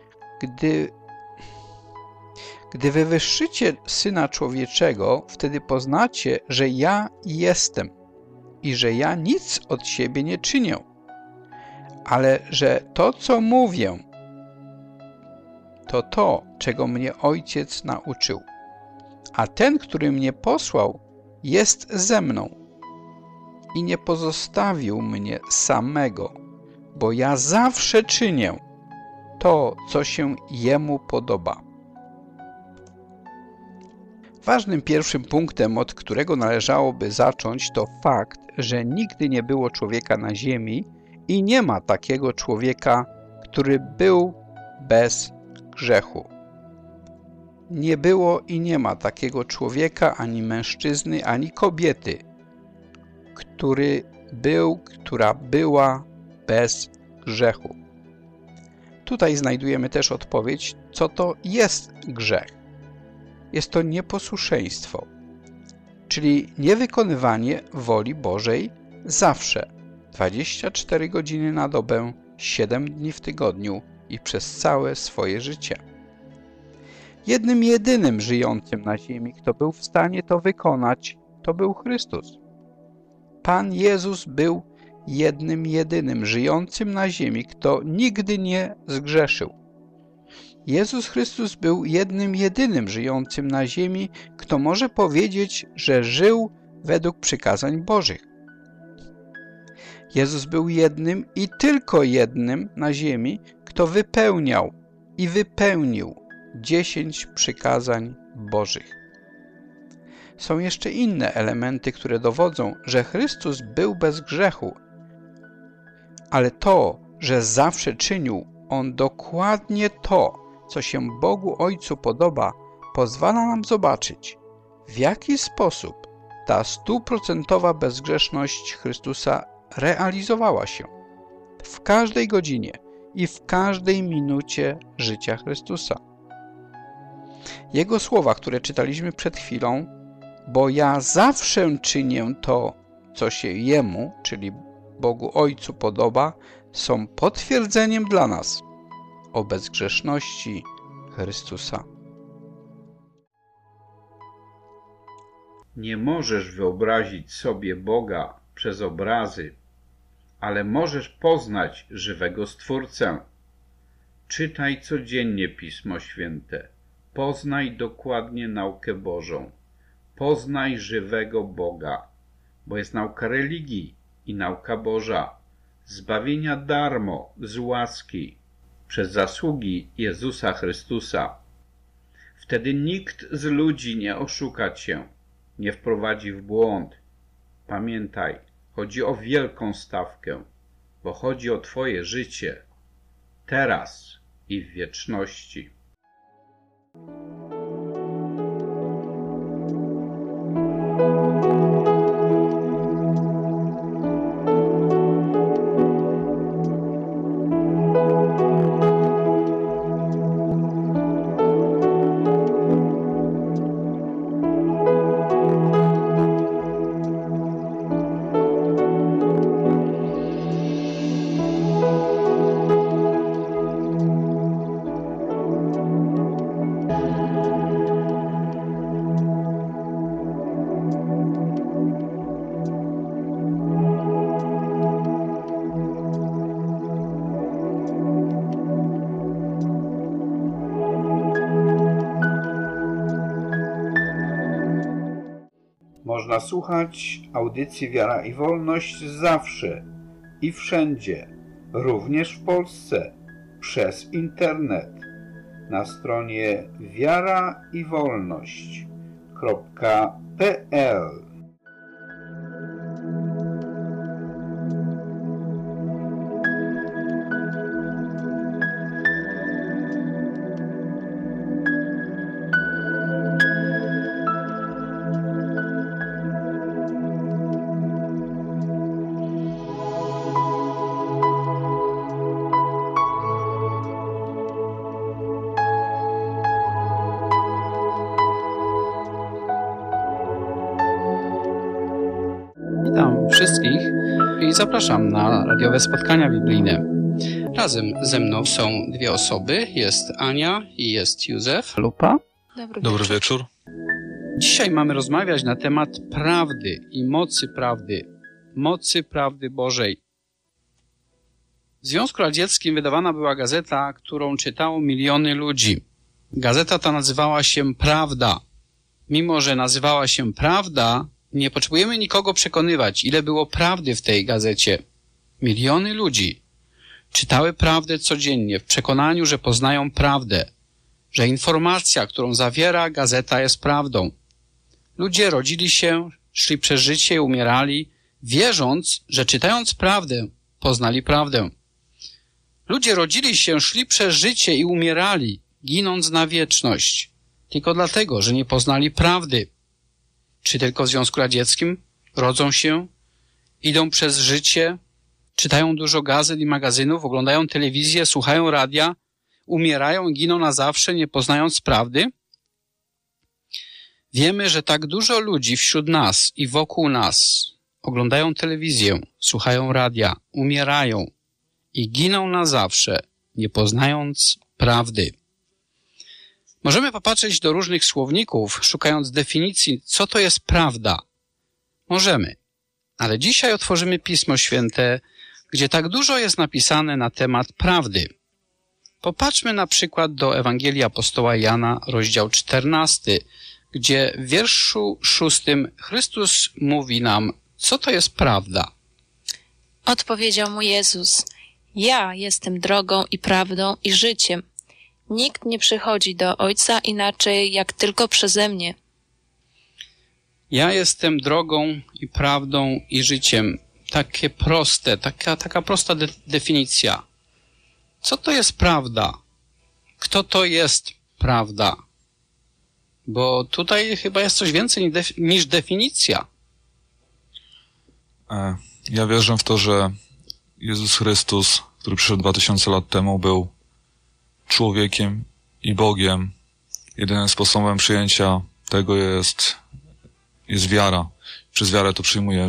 [SPEAKER 3] gdy wywyższycie Syna Człowieczego, wtedy poznacie, że ja jestem i że ja nic od siebie nie czynię, ale że to, co mówię, to, czego mnie Ojciec nauczył. A ten, który mnie posłał, jest ze mną i nie pozostawił mnie samego, bo ja zawsze czynię to, co się Jemu podoba. Ważnym pierwszym punktem, od którego należałoby zacząć, to fakt, że nigdy nie było człowieka na ziemi i nie ma takiego człowieka, który był bez grzechu. Nie było i nie ma takiego człowieka, ani mężczyzny, ani kobiety, która była bez grzechu. Tutaj znajdujemy też odpowiedź, co to jest grzech. Jest to nieposłuszeństwo, czyli niewykonywanie woli Bożej zawsze, 24 godziny na dobę, 7 dni w tygodniu i przez całe swoje życie. Jednym jedynym żyjącym na ziemi, kto był w stanie to wykonać, to był Chrystus. Pan Jezus był jednym jedynym żyjącym na ziemi, kto nigdy nie zgrzeszył. Jezus Chrystus był jednym jedynym żyjącym na ziemi, kto może powiedzieć, że żył według przykazań Bożych. Jezus był jednym i tylko jednym na ziemi, kto wypełniał i wypełnił 10 przykazań Bożych. Są jeszcze inne elementy, które dowodzą, że Chrystus był bez grzechu, ale to, że zawsze czynił On dokładnie to, co się Bogu Ojcu podoba, pozwala nam zobaczyć, w jaki sposób ta 100% bezgrzeszność Chrystusa realizowała się w każdej godzinie i w każdej minucie życia Chrystusa. Jego słowa, które czytaliśmy przed chwilą, bo ja zawsze czynię to, co się Jemu, czyli Bogu Ojcu podoba, są potwierdzeniem dla nas o bezgrzeszności Chrystusa.
[SPEAKER 16] Nie możesz wyobrazić sobie Boga przez obrazy, ale możesz poznać żywego Stwórcę. Czytaj codziennie Pismo Święte. Poznaj dokładnie naukę Bożą. Poznaj żywego Boga, bo jest nauka religii i nauka Boża, zbawienia darmo, z łaski, przez zasługi Jezusa Chrystusa. Wtedy nikt z ludzi nie oszuka cię, nie wprowadzi w błąd. Pamiętaj, chodzi o wielką stawkę, bo chodzi o twoje życie, teraz i w wieczności. Można słuchać audycji Wiara i Wolność zawsze i wszędzie, również w Polsce, przez internet na stronie wiaraiwolność.pl.
[SPEAKER 3] Witam wszystkich i zapraszam na radiowe spotkania biblijne. Razem ze mną są dwie osoby. Jest Ania i jest Józef. Lupa.
[SPEAKER 9] Dobry wieczór.
[SPEAKER 3] Dzisiaj mamy rozmawiać na temat prawdy i mocy prawdy Bożej. W Związku Radzieckim wydawana była gazeta, którą czytało miliony ludzi. Gazeta ta nazywała się Prawda. Mimo że nazywała się Prawda, nie potrzebujemy nikogo przekonywać, ile było prawdy w tej gazecie. Miliony ludzi czytały prawdę codziennie w przekonaniu, że poznają prawdę, że informacja, którą zawiera gazeta, jest prawdą. Ludzie rodzili się, szli przez życie i umierali, wierząc, że czytając prawdę, poznali prawdę. Ludzie rodzili się, szli przez życie i umierali, ginąc na wieczność, tylko dlatego, że nie poznali prawdy. Czy tylko w Związku Radzieckim rodzą się, idą przez życie, czytają dużo gazet i magazynów, oglądają telewizję, słuchają radia, umierają i giną na zawsze, nie poznając prawdy? Wiemy, że tak dużo ludzi wśród nas i wokół nas oglądają telewizję, słuchają radia, umierają i giną na zawsze, nie poznając prawdy. Możemy popatrzeć do różnych słowników, szukając definicji, co to jest prawda. Możemy, ale dzisiaj otworzymy Pismo Święte, gdzie tak dużo jest napisane na temat prawdy. Popatrzmy na przykład do Ewangelii apostoła Jana, rozdział 14, gdzie w wierszu 6 Chrystus mówi nam, co to jest prawda.
[SPEAKER 17] Odpowiedział mu Jezus: ja jestem drogą i prawdą i życiem. Nikt nie przychodzi do Ojca inaczej, jak tylko przeze mnie.
[SPEAKER 3] Ja jestem drogą i prawdą i życiem. Takie proste, taka prosta definicja. Co to jest prawda? Kto to jest prawda? Bo tutaj chyba jest coś więcej niż definicja.
[SPEAKER 9] Ja wierzę w to, że Jezus Chrystus, który przyszedł 2000 lat temu, był człowiekiem i Bogiem. Jedynym sposobem przyjęcia tego jest wiara. Przez wiarę to przyjmuję,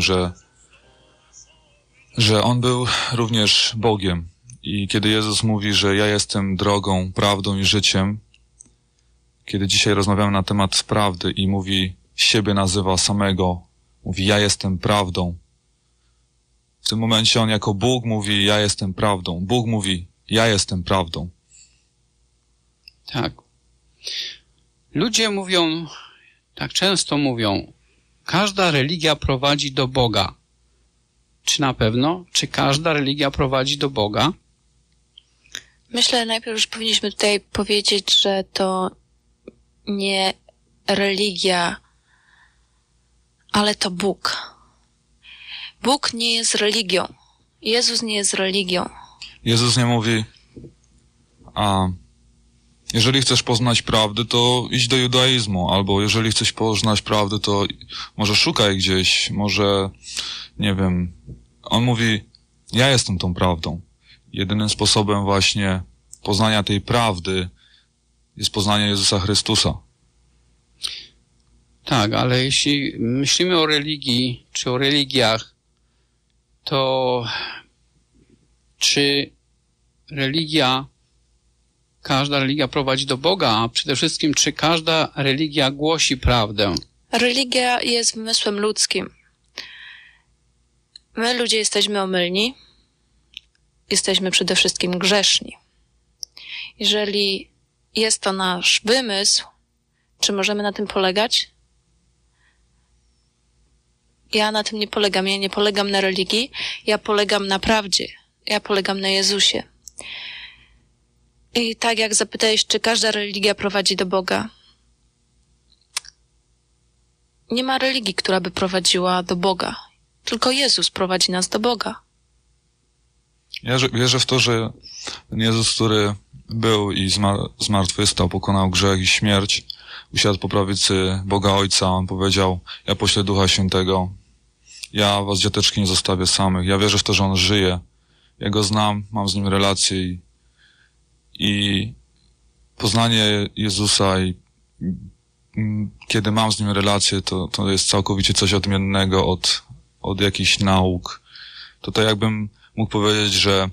[SPEAKER 9] że On był również Bogiem. I kiedy Jezus mówi, że ja jestem drogą, prawdą i życiem, kiedy dzisiaj rozmawiamy na temat prawdy i mówi, siebie nazywa samego, mówi, ja jestem prawdą. W tym momencie On jako Bóg mówi, ja jestem prawdą. Bóg mówi, ja jestem prawdą.
[SPEAKER 3] Tak. Ludzie mówią, tak często mówią, każda religia prowadzi do Boga. Czy na pewno? Czy każda religia prowadzi do Boga?
[SPEAKER 17] Myślę, najpierw już powinniśmy tutaj powiedzieć, że to nie religia, ale to Bóg. Bóg nie jest religią. Jezus nie jest religią.
[SPEAKER 9] Jezus nie mówi, a jeżeli chcesz poznać prawdę, to idź do judaizmu, albo jeżeli chcesz poznać prawdę, to może szukaj gdzieś, może, nie wiem. On mówi, ja jestem tą prawdą. Jedynym sposobem właśnie poznania tej prawdy jest poznanie Jezusa Chrystusa.
[SPEAKER 3] Tak, ale jeśli myślimy o religii, czy o religiach, to czy każda religia prowadzi do Boga, a przede wszystkim czy każda religia głosi prawdę?
[SPEAKER 17] Religia jest wymysłem ludzkim. My, ludzie, jesteśmy omylni. Jesteśmy przede wszystkim grzeszni. Jeżeli jest to nasz wymysł, czy możemy na tym polegać? Ja na tym nie polegam. Ja nie polegam na religii. Ja polegam na prawdzie. Ja polegam na Jezusie. I tak jak zapytałeś, czy każda religia prowadzi do Boga. Nie ma religii, która by prowadziła do Boga. Tylko Jezus prowadzi nas do Boga.
[SPEAKER 9] Ja wierzę w to, że ten Jezus, który był i zmartwychwstał, pokonał grzech i śmierć, usiadł po prawicy Boga Ojca. On powiedział: ja poślę Ducha Świętego. Ja was, dziateczki, nie zostawię samych. Ja wierzę w to, że On żyje. Ja Go znam, mam z Nim relację i poznanie Jezusa i kiedy mam z Nim relację, to jest całkowicie coś odmiennego od jakichś nauk. To tak jakbym mógł powiedzieć, że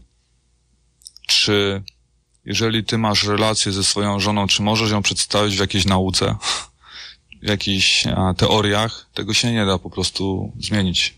[SPEAKER 9] jeżeli ty masz relację ze swoją żoną, czy możesz ją przedstawić w jakiejś nauce, w jakichś teoriach, tego się nie da po prostu zmienić.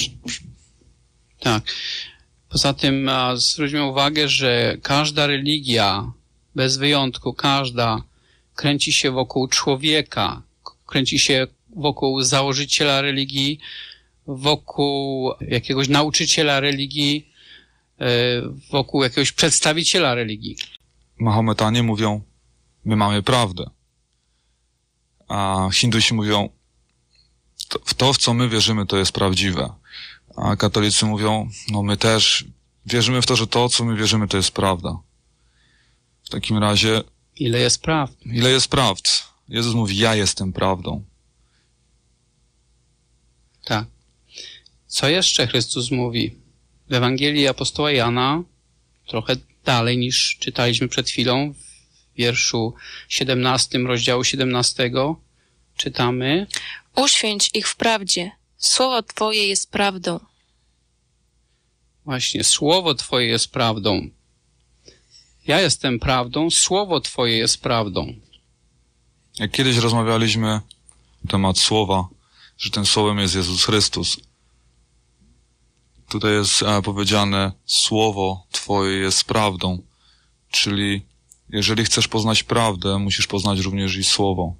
[SPEAKER 18] Tak. Poza tym zwróćmy uwagę, że każda religia, bez wyjątku, każda kręci się wokół człowieka, kręci się wokół założyciela religii, wokół jakiegoś nauczyciela religii, wokół jakiegoś przedstawiciela religii.
[SPEAKER 9] Mahometanie mówią: my mamy prawdę. A Hindusi mówią: w co my wierzymy, to jest prawdziwe. A katolicy mówią: no my też wierzymy w to, że to, co my wierzymy, to jest prawda. W takim razie...
[SPEAKER 18] Ile jest prawd?
[SPEAKER 9] Ile jest prawd? Jezus mówi: ja jestem prawdą.
[SPEAKER 18] Tak. Co jeszcze Chrystus mówi? W Ewangelii apostoła Jana, trochę dalej niż czytaliśmy przed chwilą, w wierszu 17, rozdziału 17, czytamy:
[SPEAKER 17] uświęć ich w prawdzie. Słowo Twoje jest prawdą.
[SPEAKER 18] Właśnie, Słowo Twoje jest prawdą. Ja jestem prawdą, Słowo Twoje jest prawdą.
[SPEAKER 9] Jak kiedyś rozmawialiśmy na temat Słowa, że tym Słowem jest Jezus Chrystus. Tutaj jest powiedziane: Słowo Twoje jest prawdą. Czyli jeżeli chcesz poznać prawdę, musisz poznać również i Słowo.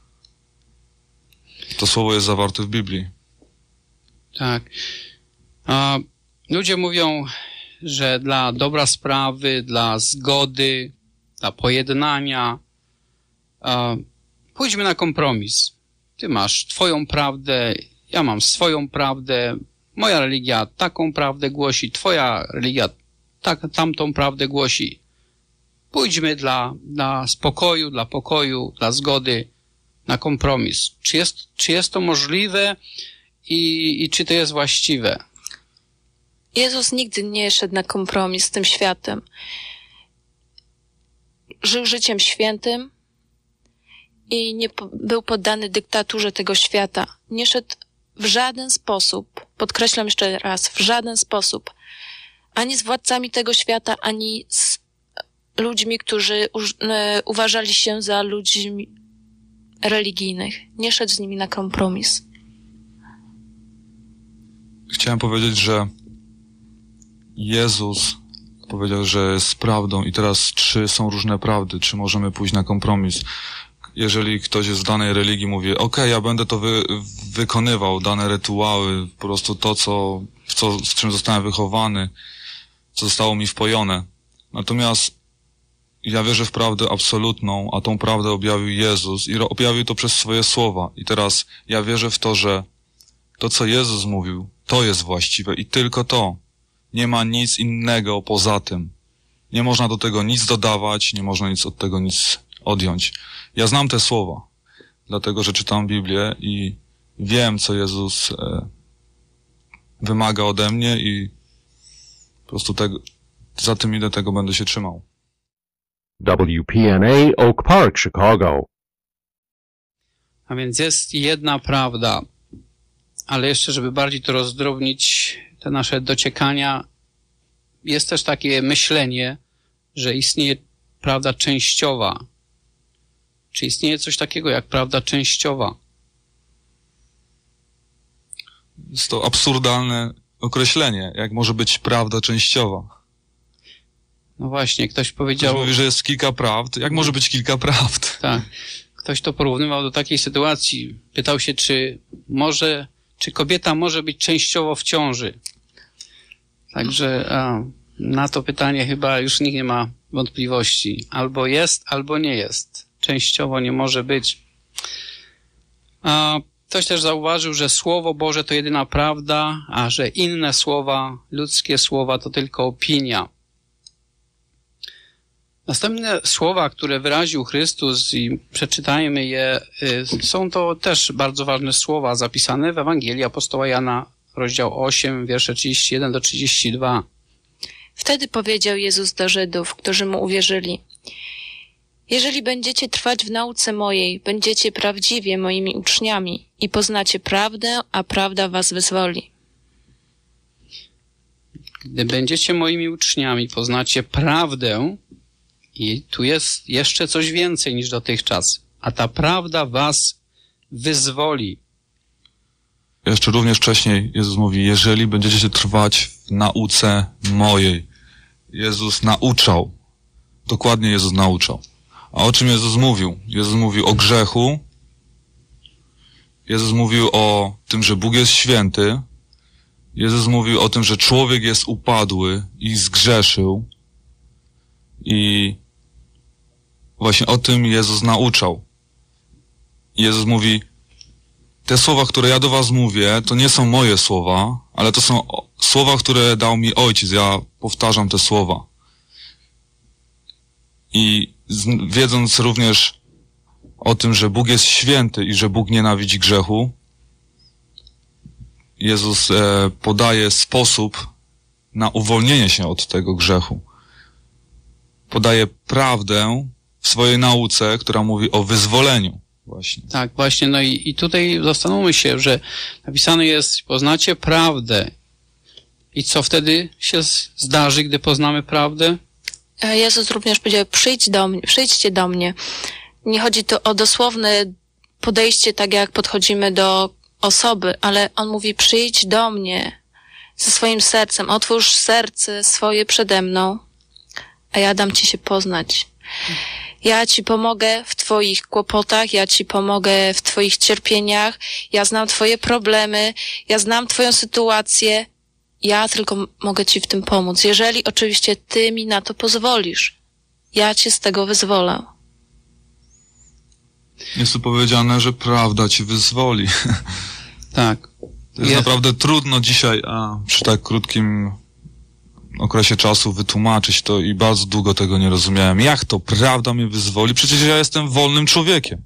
[SPEAKER 9] To Słowo jest zawarte w Biblii.
[SPEAKER 18] Tak. Ludzie mówią, że dla dobra sprawy, dla zgody, dla pojednania pójdźmy na kompromis. Ty masz Twoją prawdę, ja mam swoją prawdę, moja religia taką prawdę głosi, Twoja religia tamtą prawdę głosi. Pójdźmy dla spokoju, dla pokoju, dla zgody na kompromis. Czy jest to możliwe i czy to jest właściwe?
[SPEAKER 17] Jezus nigdy nie szedł na kompromis z tym światem. Żył życiem świętym i nie był poddany dyktaturze tego świata. Nie szedł w żaden sposób, podkreślam jeszcze raz, w żaden sposób, ani z władcami tego świata, ani z ludźmi, którzy uważali się za ludźmi religijnych. Nie szedł z nimi na kompromis.
[SPEAKER 9] Chciałem powiedzieć, że Jezus powiedział, że jest prawdą i teraz czy są różne prawdy, czy możemy pójść na kompromis. Jeżeli ktoś jest w danej religii, mówi: okej, ja będę to wykonywał, dane rytuały, po prostu to, z czym zostałem wychowany, co zostało mi wpojone. Natomiast ja wierzę w prawdę absolutną, a tą prawdę objawił Jezus i objawił to przez swoje słowa. I teraz ja wierzę w to, że to, co Jezus mówił, to jest właściwe i tylko to. Nie ma nic innego poza tym. Nie można do tego nic dodawać, nie można od tego nic odjąć. Ja znam te słowa, dlatego że czytam Biblię i wiem, co Jezus wymaga ode mnie i po prostu za tym idę, tego będę się trzymał.
[SPEAKER 2] WPNA Oak Park, Chicago.
[SPEAKER 18] A więc jest jedna prawda, ale jeszcze, żeby bardziej to rozdrobnić, te nasze dociekania, jest też takie myślenie, że istnieje prawda częściowa. Czy istnieje coś takiego jak prawda częściowa?
[SPEAKER 9] Jest to absurdalne określenie. Jak może być prawda częściowa?
[SPEAKER 18] No właśnie, ktoś powiedział...
[SPEAKER 9] Ktoś mówi, że jest kilka prawd. Jak może być kilka prawd?
[SPEAKER 18] Tak. Ktoś to porównywał do takiej sytuacji. Pytał się, czy czy kobieta może być częściowo w ciąży? Także na to pytanie chyba już nikt nie ma wątpliwości. Albo jest, albo nie jest. Częściowo nie może być. Ktoś też zauważył, że Słowo Boże to jedyna prawda, a że inne słowa, ludzkie słowa to tylko opinia. Następne słowa, które wyraził Chrystus i przeczytajmy je, są to też bardzo ważne słowa zapisane w Ewangelii apostoła Jana, rozdział 8, wiersze 31 do 32.
[SPEAKER 17] Wtedy powiedział Jezus do Żydów, którzy mu uwierzyli: jeżeli będziecie trwać w nauce mojej, będziecie prawdziwie moimi uczniami i poznacie prawdę, a prawda was wyzwoli.
[SPEAKER 18] Gdy będziecie moimi uczniami, poznacie prawdę, i tu jest jeszcze coś więcej niż dotychczas, a ta prawda was wyzwoli.
[SPEAKER 9] Jeszcze również wcześniej Jezus mówi, jeżeli będziecie trwać w nauce mojej. Jezus nauczał. Dokładnie Jezus nauczał. A o czym Jezus mówił? Jezus mówił o grzechu. Jezus mówił o tym, że Bóg jest święty. Jezus mówił o tym, że człowiek jest upadły i zgrzeszył. I właśnie o tym Jezus nauczał. Jezus mówi, te słowa, które ja do was mówię, to nie są moje słowa, ale to są słowa, które dał mi Ojciec. Ja powtarzam te słowa. I wiedząc również o tym, że Bóg jest święty i że Bóg nienawidzi grzechu, Jezus podaje sposób na uwolnienie się od tego grzechu. Podaje prawdę w swojej nauce, która mówi o wyzwoleniu. Właśnie.
[SPEAKER 18] Tak, właśnie. No i tutaj zastanówmy się, że napisane jest, poznacie prawdę. I co wtedy się zdarzy, gdy poznamy prawdę?
[SPEAKER 17] Jezus również powiedział, przyjdźcie do mnie. Nie chodzi tu o dosłowne podejście, tak jak podchodzimy do osoby, ale on mówi, przyjdź do mnie ze swoim sercem, otwórz serce swoje przede mną, a ja dam ci się poznać. Ja ci pomogę w twoich kłopotach, ja ci pomogę w twoich cierpieniach, ja znam twoje problemy, ja znam twoją sytuację, ja tylko mogę ci w tym pomóc. Jeżeli oczywiście ty mi na to pozwolisz, ja cię z tego wyzwolę.
[SPEAKER 9] Jest tu powiedziane, że prawda ci wyzwoli.
[SPEAKER 18] Tak.
[SPEAKER 9] To jest naprawdę trudno dzisiaj, przy tak krótkim okresie czasu wytłumaczyć to i bardzo długo tego nie rozumiałem. Jak to prawda mnie wyzwoli? Przecież ja jestem wolnym człowiekiem.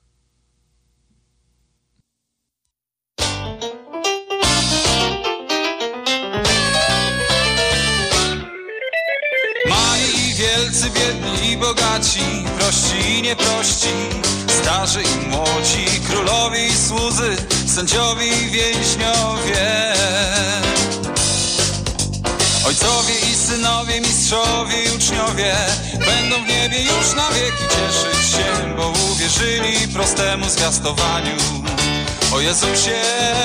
[SPEAKER 13] Mali, wielcy, biedni i bogaci, prości i nieprości, starzy i młodzi, królowie i słudzy, sędziowie i więźniowie. Ojcowie i synowie, mistrzowie i uczniowie będą w niebie już na wieki cieszyć się, bo uwierzyli prostemu zwiastowaniu o Jezusie.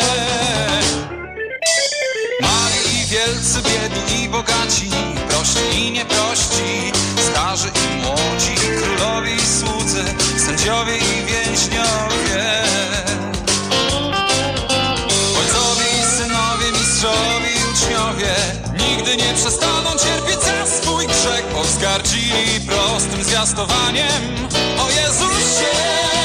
[SPEAKER 13] Mali i wielcy, biedni i bogaci, prości i nieprości, starzy i młodzi, królowie i słudzy, sędziowie i więźniowie. Ojcowie i synowie, mistrzowie i uczniowie nigdy nie przestaną cierpieć za swój grzech, bo wzgardzili prostym zwiastowaniem o Jezusie.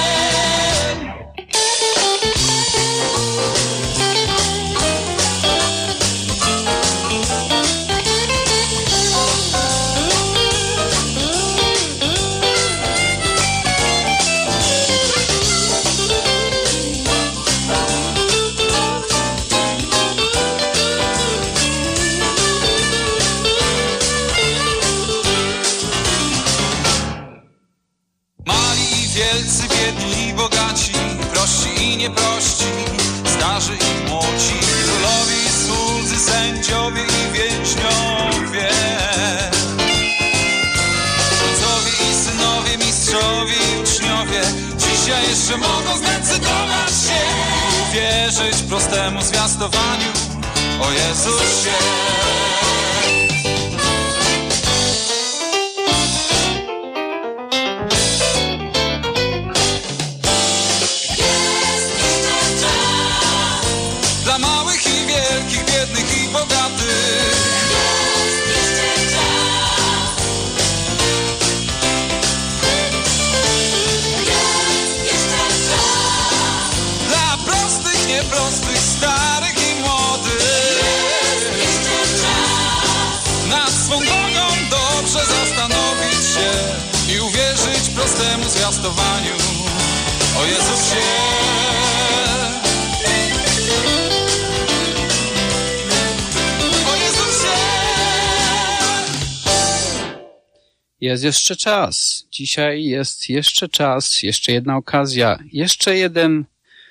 [SPEAKER 13] Wielcy, biedni i bogaci, prości i nieprości, starzy i młodzi, królowie i słudzy, sędziowie i więźniowie. Ojcowie i synowie, mistrzowie i uczniowie dzisiaj jeszcze mogą zdecydować się i uwierzyć prostemu zwiastowaniu o Jezusie. prostych, starych i młodych. Nad swą drogą dobrze zastanowić się i uwierzyć prostemu zwiastowaniu o Jezusie. O Jezusie.
[SPEAKER 18] Jest jeszcze czas. Dzisiaj jest jeszcze czas, jeszcze jedna okazja, jeszcze jeden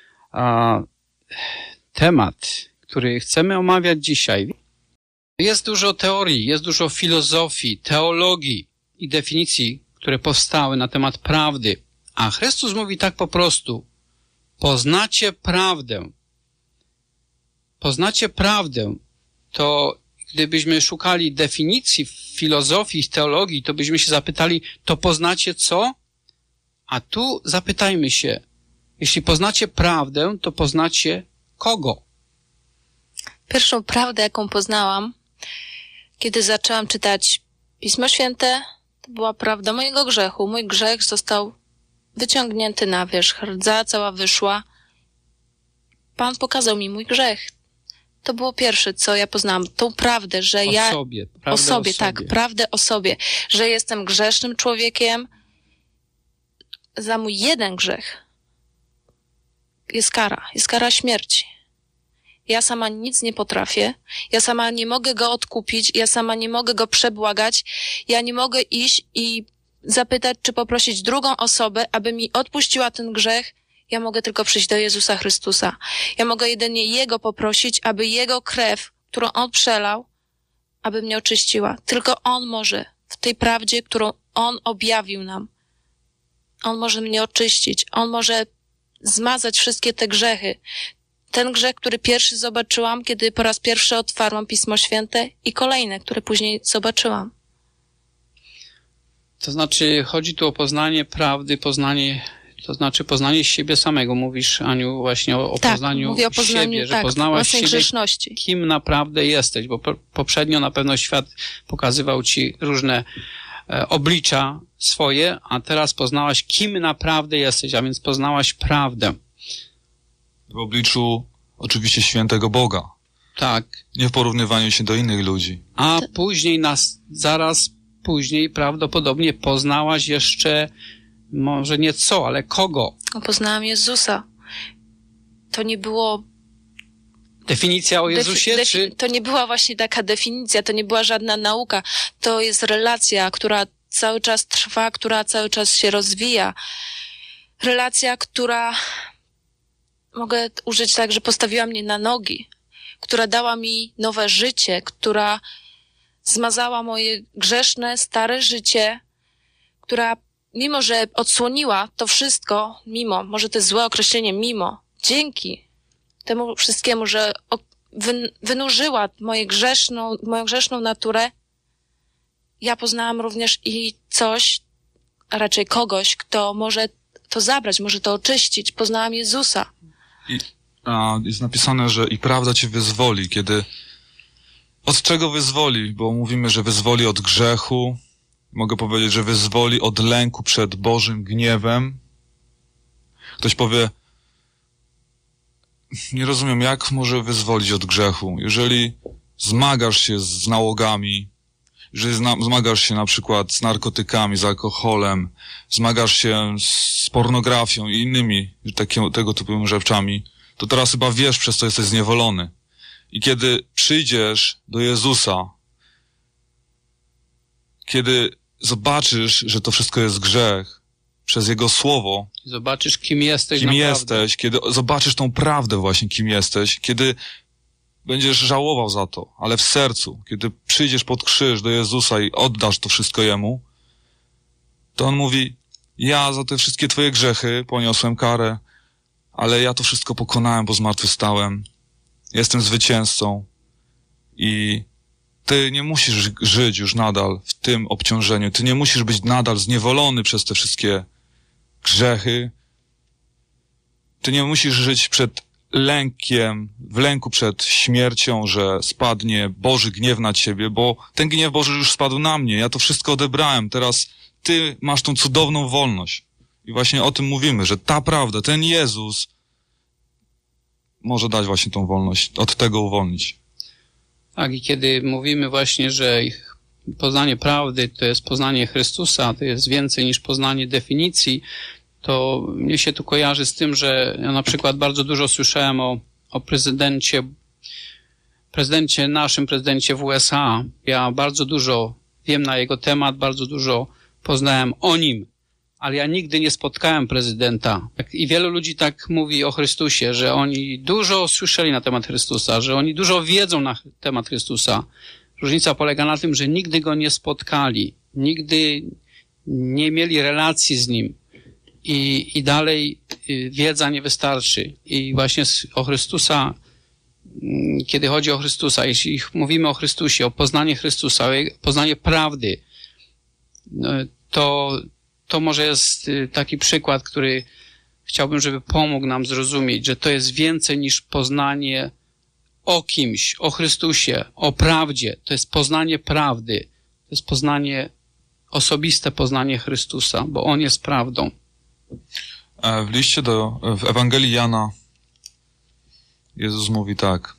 [SPEAKER 18] temat, który chcemy omawiać dzisiaj. Jest dużo teorii, jest dużo filozofii, teologii i definicji, które powstały na temat prawdy. A Chrystus mówi tak po prostu: poznacie prawdę. Poznacie prawdę. To gdybyśmy szukali definicji w filozofii, w teologii, to byśmy się zapytali, to poznacie co? A tu zapytajmy się, jeśli poznacie prawdę, to poznacie kogo?
[SPEAKER 17] Pierwszą prawdę, jaką poznałam, kiedy zaczęłam czytać Pismo Święte, to była prawda mojego grzechu. Mój grzech został wyciągnięty na wierzch, rdza cała wyszła. Pan pokazał mi mój grzech. To było pierwsze, co ja poznałam. Tą prawdę, że o sobie, tak, prawdę o sobie, że jestem grzesznym człowiekiem. Za mój jeden grzech jest kara śmierci. Ja sama nic nie potrafię, ja sama nie mogę go odkupić, ja sama nie mogę go przebłagać, ja nie mogę iść i zapytać, czy poprosić drugą osobę, aby mi odpuściła ten grzech. Ja mogę tylko przyjść do Jezusa Chrystusa. Ja mogę jedynie Jego poprosić, aby Jego krew, którą On przelał, aby mnie oczyściła. Tylko On może, w tej prawdzie, którą On objawił nam. On może mnie oczyścić. On może zmazać wszystkie te grzechy. Ten grzech, który pierwszy zobaczyłam, kiedy po raz pierwszy otwarłam Pismo Święte, i kolejne, które później zobaczyłam.
[SPEAKER 18] To znaczy, chodzi tu o poznanie prawdy, poznanie siebie samego. Mówisz, Aniu, właśnie o poznaniu
[SPEAKER 17] mówię o poznaniu
[SPEAKER 18] siebie, że poznałaś siebie,
[SPEAKER 17] grzeszności.
[SPEAKER 18] Kim naprawdę jesteś, bo poprzednio na pewno świat pokazywał ci różne oblicza swoje, a teraz poznałaś, kim naprawdę jesteś, a więc poznałaś prawdę.
[SPEAKER 9] W obliczu oczywiście świętego Boga.
[SPEAKER 18] Tak.
[SPEAKER 9] Nie w porównywaniu się do innych ludzi.
[SPEAKER 18] A później, zaraz później prawdopodobnie poznałaś jeszcze, może nie co, ale kogo?
[SPEAKER 17] Poznałam Jezusa. To nie było...
[SPEAKER 18] Definicja o Jezusie? Czy...
[SPEAKER 17] To nie była właśnie taka definicja, to nie była żadna nauka. To jest relacja, która cały czas trwa, która cały czas się rozwija. Relacja, która... Mogę użyć tak, że postawiła mnie na nogi, która dała mi nowe życie, która zmazała moje grzeszne, stare życie, która mimo, że odsłoniła to wszystko, może to jest złe określenie, dzięki temu wszystkiemu, że wynurzyła moją grzeszną naturę, ja poznałam również i coś, a raczej kogoś, kto może to zabrać, może to oczyścić. Poznałam Jezusa.
[SPEAKER 9] Jest napisane, że i prawda cię wyzwoli, kiedy... Od czego wyzwoli? Bo mówimy, że wyzwoli od grzechu. Mogę powiedzieć, że wyzwoli od lęku przed Bożym gniewem. Ktoś powie, nie rozumiem, jak może wyzwolić od grzechu. Jeżeli zmagasz się z nałogami, jeżeli zmagasz się na przykład z narkotykami, z alkoholem, zmagasz się z pornografią i innymi tego typu rzeczami, to teraz chyba wiesz, przez co jesteś zniewolony. I kiedy przyjdziesz do Jezusa, kiedy zobaczysz, że to wszystko jest grzech, przez Jego Słowo,
[SPEAKER 18] zobaczysz, kim jesteś
[SPEAKER 9] naprawdę.
[SPEAKER 18] jesteś,
[SPEAKER 9] kiedy zobaczysz tą prawdę właśnie, kim jesteś, kiedy będziesz żałował za to, ale w sercu, kiedy przyjdziesz pod krzyż do Jezusa i oddasz to wszystko Jemu, to On mówi, ja za te wszystkie twoje grzechy poniosłem karę, ale ja to wszystko pokonałem, bo zmartwychwstałem. Jestem zwycięzcą i ty nie musisz żyć już nadal w tym obciążeniu. Ty nie musisz być nadal zniewolony przez te wszystkie grzechy. Ty nie musisz żyć w lęku przed śmiercią, że spadnie Boży gniew na ciebie, bo ten gniew Boży już spadł na mnie. Ja to wszystko odebrałem. Teraz ty masz tą cudowną wolność. I właśnie o tym mówimy, że ta prawda, ten Jezus może dać właśnie tą wolność, od tego uwolnić.
[SPEAKER 18] Tak, i kiedy mówimy właśnie, że poznanie prawdy to jest poznanie Chrystusa, to jest więcej niż poznanie definicji, to mnie się tu kojarzy z tym, że ja na przykład bardzo dużo słyszałem o naszym prezydencie w USA. Ja bardzo dużo wiem na jego temat, bardzo dużo poznałem o nim, ale ja nigdy nie spotkałem prezydenta. I wielu ludzi tak mówi o Chrystusie, że oni dużo słyszeli na temat Chrystusa, że oni dużo wiedzą na temat Chrystusa. Różnica polega na tym, że nigdy go nie spotkali, nigdy nie mieli relacji z nim i dalej wiedza nie wystarczy. I właśnie o Chrystusa, kiedy chodzi o Chrystusa, jeśli mówimy o Chrystusie, o poznanie Chrystusa, o poznanie prawdy, to może jest taki przykład, który chciałbym, żeby pomógł nam zrozumieć, że to jest więcej niż poznanie o kimś, o Chrystusie, o prawdzie. To jest poznanie prawdy. To jest osobiste poznanie Chrystusa, bo On jest prawdą.
[SPEAKER 9] W Ewangelii Jana Jezus mówi tak,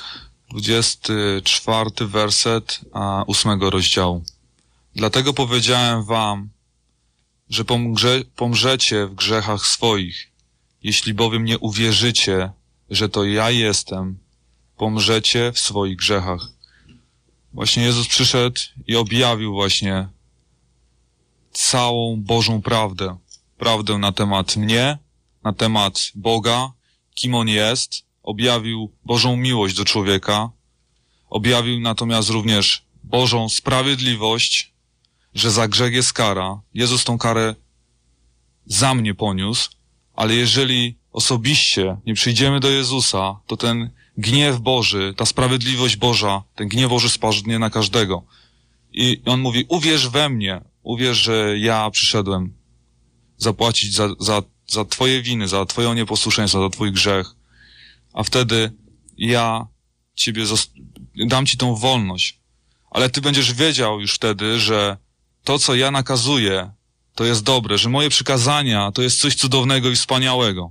[SPEAKER 9] 24 werset 8 rozdziału. Dlatego powiedziałem wam, że pomrzecie w grzechach swoich. Jeśli bowiem nie uwierzycie, że to ja jestem, pomrzecie w swoich grzechach. Właśnie Jezus przyszedł i objawił właśnie całą Bożą prawdę. Prawdę na temat mnie, na temat Boga, kim On jest. Objawił Bożą miłość do człowieka. Objawił natomiast również Bożą sprawiedliwość, że za grzech jest kara. Jezus tą karę za mnie poniósł, ale jeżeli osobiście nie przyjdziemy do Jezusa, to ten gniew Boży, ta sprawiedliwość Boża, ten gniew Boży spadnie na każdego. I On mówi, uwierz we mnie, uwierz, że ja przyszedłem zapłacić za twoje winy, za twoje nieposłuszeństwo, za twój grzech, a wtedy ja dam ci tą wolność. Ale ty będziesz wiedział już wtedy, że to, co ja nakazuję, to jest dobre, że moje przykazania to jest coś cudownego i wspaniałego,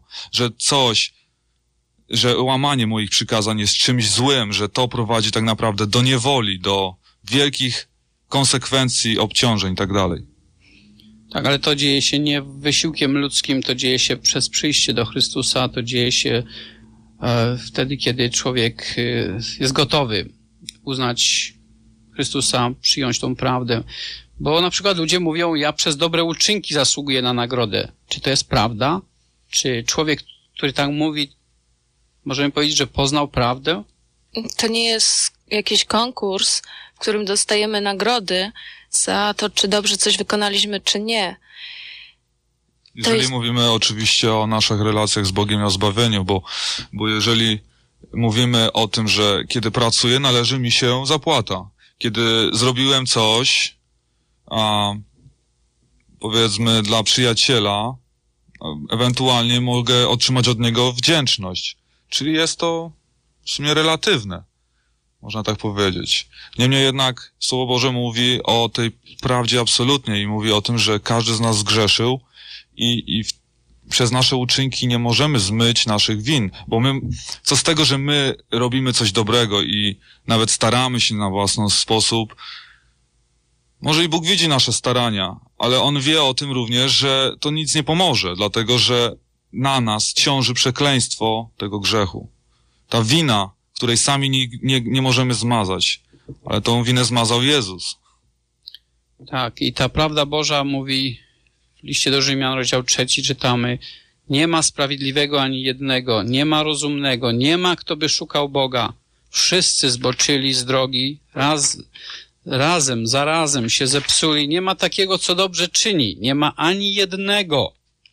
[SPEAKER 9] że łamanie moich przykazań jest czymś złym, że to prowadzi tak naprawdę do niewoli, do wielkich konsekwencji, obciążeń i tak dalej.
[SPEAKER 18] Tak, ale to dzieje się nie wysiłkiem ludzkim, to dzieje się przez przyjście do Chrystusa, to dzieje się wtedy, kiedy człowiek jest gotowy uznać Chrystusa, przyjąć tą prawdę. Bo na przykład ludzie mówią, ja przez dobre uczynki zasługuję na nagrodę. Czy to jest prawda? Czy człowiek, który tak mówi, możemy powiedzieć, że poznał prawdę?
[SPEAKER 17] To nie jest jakiś konkurs, w którym dostajemy nagrody za to, czy dobrze coś wykonaliśmy, czy nie.
[SPEAKER 9] Jeżeli mówimy oczywiście o naszych relacjach z Bogiem i o zbawieniu, bo jeżeli mówimy o tym, że kiedy pracuję, należy mi się zapłata. Kiedy zrobiłem coś, powiedzmy dla przyjaciela, ewentualnie mogę otrzymać od niego wdzięczność. Czyli jest to w sumie relatywne, można tak powiedzieć. Niemniej jednak Słowo Boże mówi o tej prawdzie absolutnie i mówi o tym, że każdy z nas zgrzeszył i przez nasze uczynki nie możemy zmyć naszych win, bo co z tego, że my robimy coś dobrego i nawet staramy się na własny sposób. Może i Bóg widzi nasze starania, ale On wie o tym również, że to nic nie pomoże, dlatego że na nas ciąży przekleństwo tego grzechu. Ta wina, której sami nie możemy zmazać, ale tą winę zmazał Jezus.
[SPEAKER 18] Tak, i ta prawda Boża mówi w liście do Rzymian, rozdział 3, czytamy: nie ma sprawiedliwego ani jednego, nie ma rozumnego, nie ma kto by szukał Boga. Wszyscy zboczyli z drogi, razem, zarazem się zepsuli. Nie ma takiego, co dobrze czyni. Nie ma ani jednego.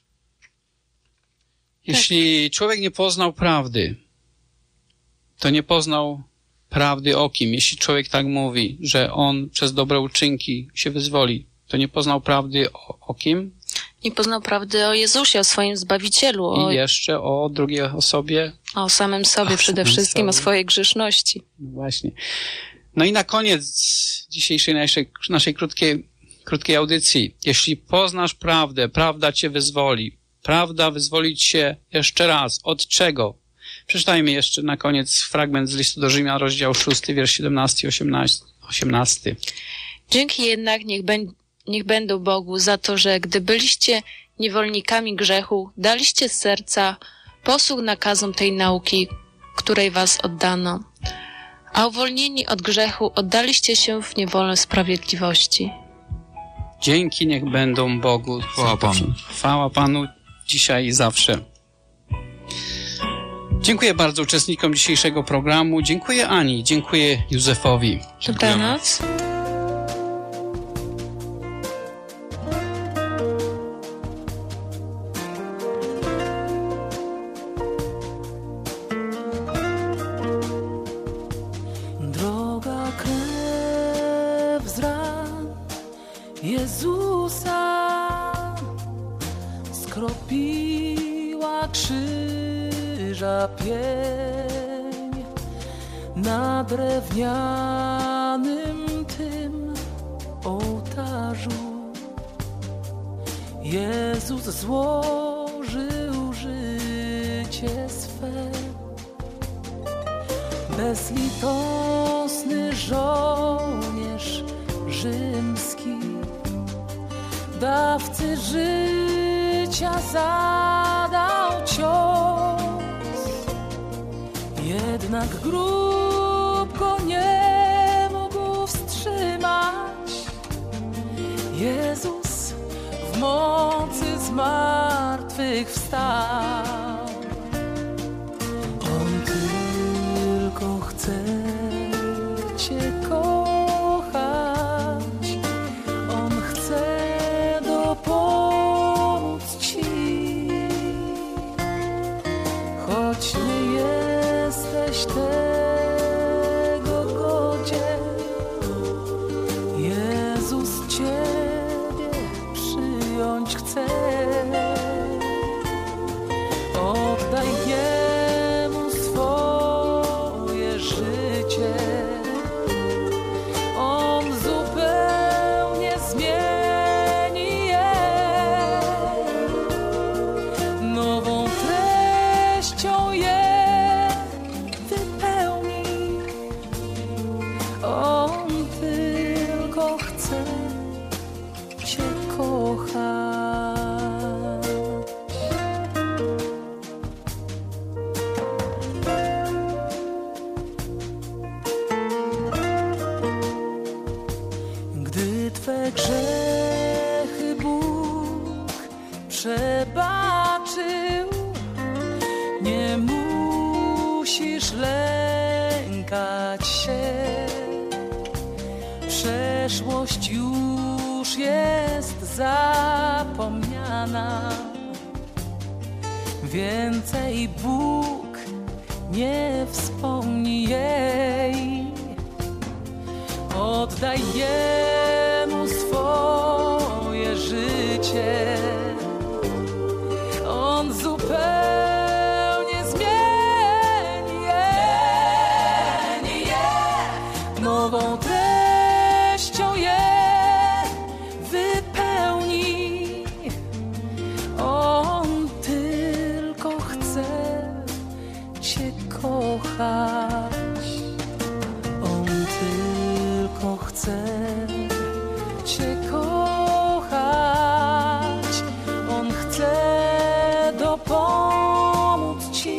[SPEAKER 18] Jeśli człowiek nie poznał prawdy, to nie poznał prawdy o kim. Jeśli człowiek tak mówi, że on przez dobre uczynki się wyzwoli, to nie poznał prawdy o kim?
[SPEAKER 17] Nie poznał prawdy o Jezusie, o swoim Zbawicielu.
[SPEAKER 18] I jeszcze o drugiej osobie?
[SPEAKER 17] O samym sobie przede wszystkim, o swojej grzeszności.
[SPEAKER 18] No właśnie. No i na koniec dzisiejszej naszej krótkiej audycji. Jeśli poznasz prawdę, prawda cię wyzwoli. Prawda wyzwolić się jeszcze raz. Od czego? Przeczytajmy jeszcze na koniec fragment z listu do Rzymian, rozdział 6, wiersz 17 i 18.
[SPEAKER 17] Dzięki jednak niech będą Bogu za to, że gdy byliście niewolnikami grzechu, daliście z serca posłuch nakazom tej nauki, której was oddano, a uwolnieni od grzechu oddaliście się w niewolę sprawiedliwości.
[SPEAKER 18] Dzięki niech będą Bogu.
[SPEAKER 9] Chwała Panu.
[SPEAKER 18] Chwała Panu dzisiaj i zawsze. Dziękuję bardzo uczestnikom dzisiejszego programu. Dziękuję Ani, dziękuję Józefowi.
[SPEAKER 17] Dobranoc.
[SPEAKER 19] Droga krew z ran Jezusa skropiła krzyża pień na drewnianym tym ołtarzu. Jezus złożył życie swe. Bezlitosny żołnierz rzymski, dawcy życia zadał cios. Jednak grób go nie mógł wstrzymać. Jezus w mocy zmartwychwstał. On tylko chce Cię kochać. On chce dopomóc Ci. Choć nie jesteś tego godzien, Jezus Ciebie przyjąć chce. Oddaj Jemu swoje życie. On zupełnie zmieni je. Nową treścią je wypełni. On tylko chce Cię kochać. Gdy Twe grzechy Bóg przebaczył, nie musisz lękać się. Przeszłość już jest zapomniana. Więcej Bóg nie wspomni jej. Oddaj Jemu swoje życie. On zupełnie zmieni je. Nową treścią je wypełni. On tylko chce Cię kochać. On tylko chce Cię kochać. On chce dopomóc Ci.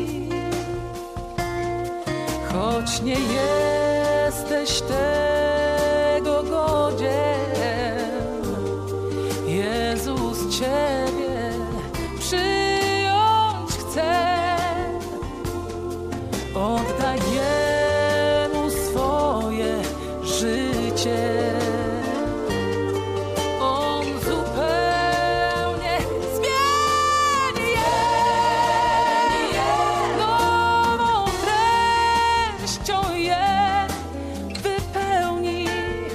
[SPEAKER 19] Choć nie jesteś tego godzien, Jezus Ciebie przyjąć chce. Oddaj Jemu swoje życie. On zupełnie zmieni je. Nową treścią je wypełni.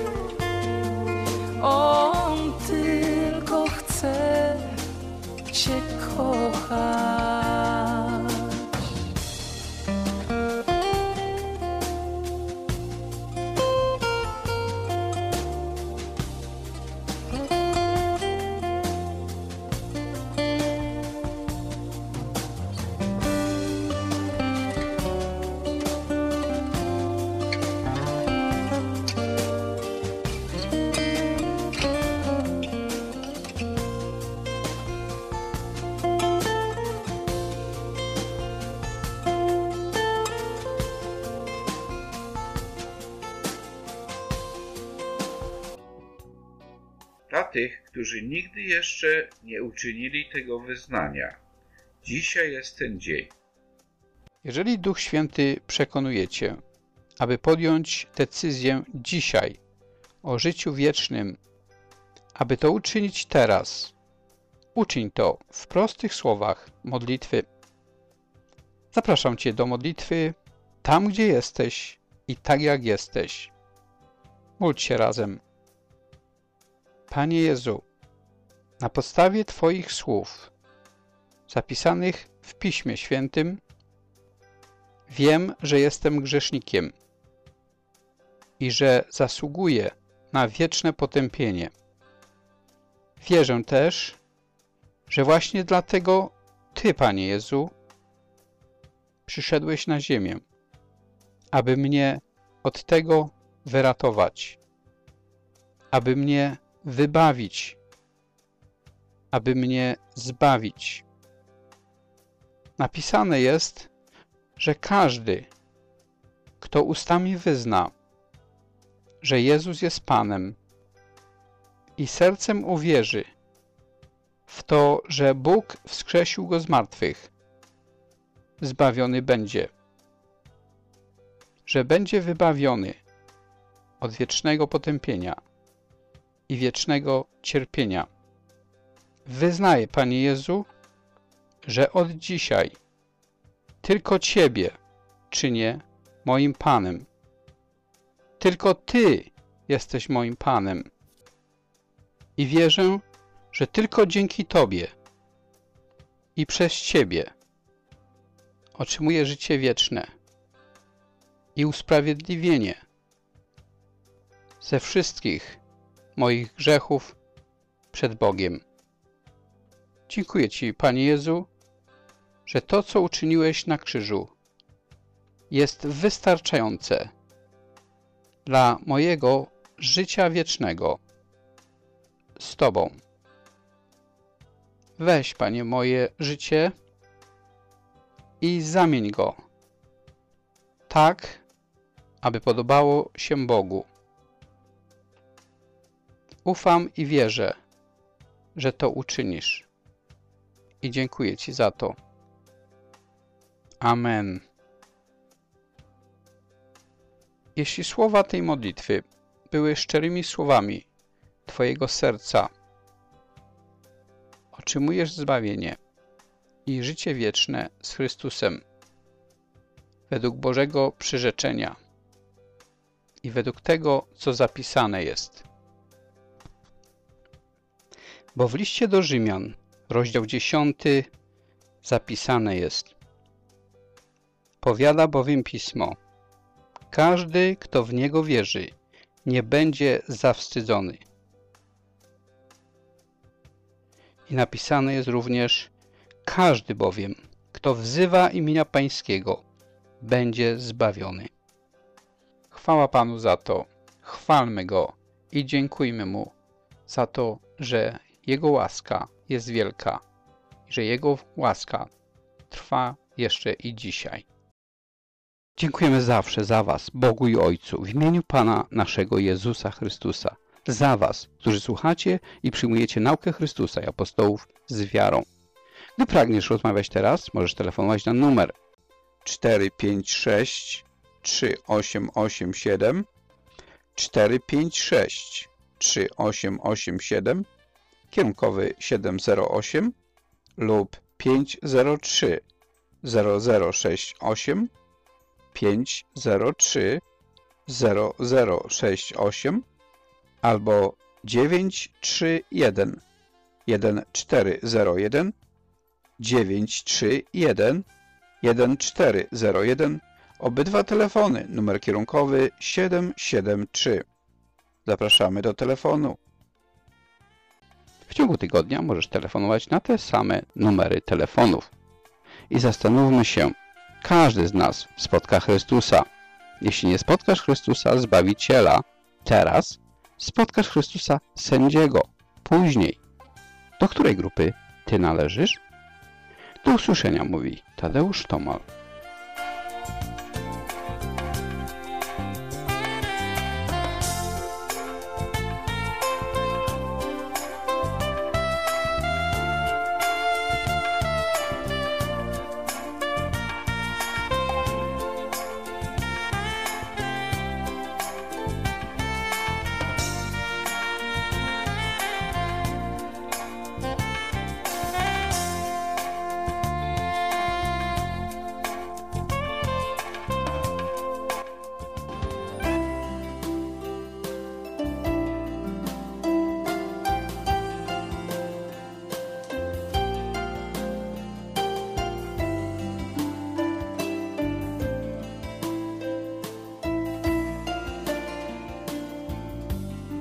[SPEAKER 19] On tylko chce Cię kochać.
[SPEAKER 16] Dla tych, którzy nigdy jeszcze nie uczynili tego wyznania, dzisiaj jest ten dzień.
[SPEAKER 3] Jeżeli Duch Święty przekonuje Cię, aby podjąć decyzję dzisiaj o życiu wiecznym, aby to uczynić teraz, uczyń to w prostych słowach modlitwy. Zapraszam Cię do modlitwy tam, gdzie jesteś i tak jak jesteś. Módl się razem. Panie Jezu, na podstawie Twoich słów zapisanych w Piśmie Świętym wiem, że jestem grzesznikiem i że zasługuję na wieczne potępienie. Wierzę też, że właśnie dlatego Ty, Panie Jezu, przyszedłeś na ziemię, aby mnie od tego wyratować, aby mnie wybawić, aby mnie zbawić. Napisane jest, że każdy, kto ustami wyzna, że Jezus jest Panem i sercem uwierzy w to, że Bóg wskrzesił Go z martwych, zbawiony będzie, że będzie wybawiony od wiecznego potępienia i wiecznego cierpienia. Wyznaję, Panie Jezu, że od dzisiaj tylko Ciebie czynię moim Panem. Tylko Ty jesteś moim Panem. I wierzę, że tylko dzięki Tobie i przez Ciebie otrzymuję życie wieczne i usprawiedliwienie ze wszystkich moich grzechów przed Bogiem. Dziękuję Ci, Panie Jezu, że to, co uczyniłeś na krzyżu, jest wystarczające dla mojego życia wiecznego z Tobą. Weź, Panie, moje życie i zamień go tak, aby podobało się Bogu. Ufam i wierzę, że to uczynisz. I dziękuję Ci za to. Amen. Jeśli słowa tej modlitwy były szczerymi słowami Twojego serca, otrzymujesz zbawienie i życie wieczne z Chrystusem według Bożego przyrzeczenia i według tego, co zapisane jest. Bo w liście do Rzymian, rozdział 10, zapisane jest: powiada bowiem Pismo, każdy, kto w Niego wierzy, nie będzie zawstydzony. I napisane jest również: każdy bowiem, kto wzywa imienia Pańskiego, będzie zbawiony. Chwała Panu za to, chwalmy Go i dziękujmy Mu za to, że Jego łaska jest wielka i że Jego łaska trwa jeszcze i dzisiaj. Dziękujemy zawsze za Was, Bogu i Ojcu, w imieniu Pana naszego Jezusa Chrystusa, za Was, którzy słuchacie i przyjmujecie naukę Chrystusa i apostołów z wiarą. Gdy pragniesz rozmawiać teraz, możesz telefonować na numer 456 3887 456 3887 kierunkowy 708 lub 503 0068 503 0068 albo 931 1401 931 1401. Obydwa telefony, numer kierunkowy 773. Zapraszamy do telefonu. W ciągu tygodnia możesz telefonować na te same numery telefonów. I zastanówmy się, każdy z nas spotka Chrystusa. Jeśli nie spotkasz Chrystusa, Zbawiciela, teraz spotkasz Chrystusa, Sędziego, później. Do której grupy Ty należysz? Do usłyszenia, mówi Tadeusz Tomal.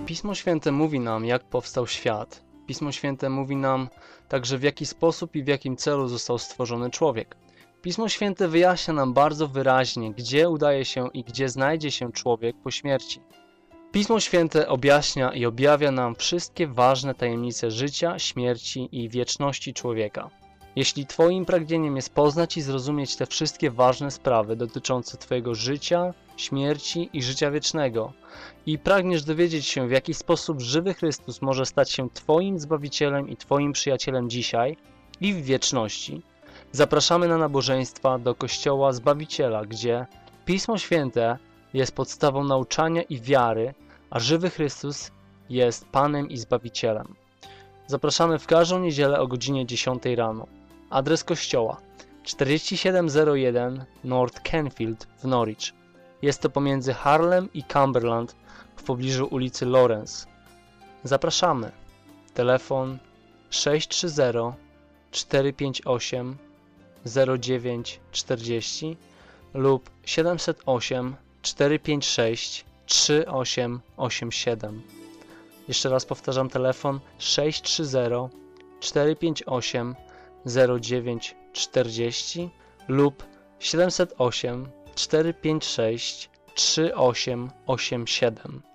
[SPEAKER 10] Pismo Święte mówi nam, jak powstał świat. Pismo Święte mówi nam także, w jaki sposób i w jakim celu został stworzony człowiek. Pismo Święte wyjaśnia nam bardzo wyraźnie, gdzie udaje się i gdzie znajdzie się człowiek po śmierci. Pismo Święte objaśnia i objawia nam wszystkie ważne tajemnice życia, śmierci i wieczności człowieka. Jeśli Twoim pragnieniem jest poznać i zrozumieć te wszystkie ważne sprawy dotyczące Twojego życia, śmierci i życia wiecznego i pragniesz dowiedzieć się, w jaki sposób żywy Chrystus może stać się Twoim Zbawicielem i Twoim przyjacielem dzisiaj i w wieczności, zapraszamy na nabożeństwa do Kościoła Zbawiciela, gdzie Pismo Święte jest podstawą nauczania i wiary, a żywy Chrystus jest Panem i Zbawicielem. Zapraszamy w każdą niedzielę o godzinie 10 rano. Adres kościoła 4701 North Canfield w Norwich. Jest to pomiędzy Harlem i Cumberland w pobliżu ulicy Lawrence. Zapraszamy. Telefon 630 458 0940 lub 708 456 3887. Jeszcze raz powtarzam, telefon 630 458 0940 lub 708 456 3887.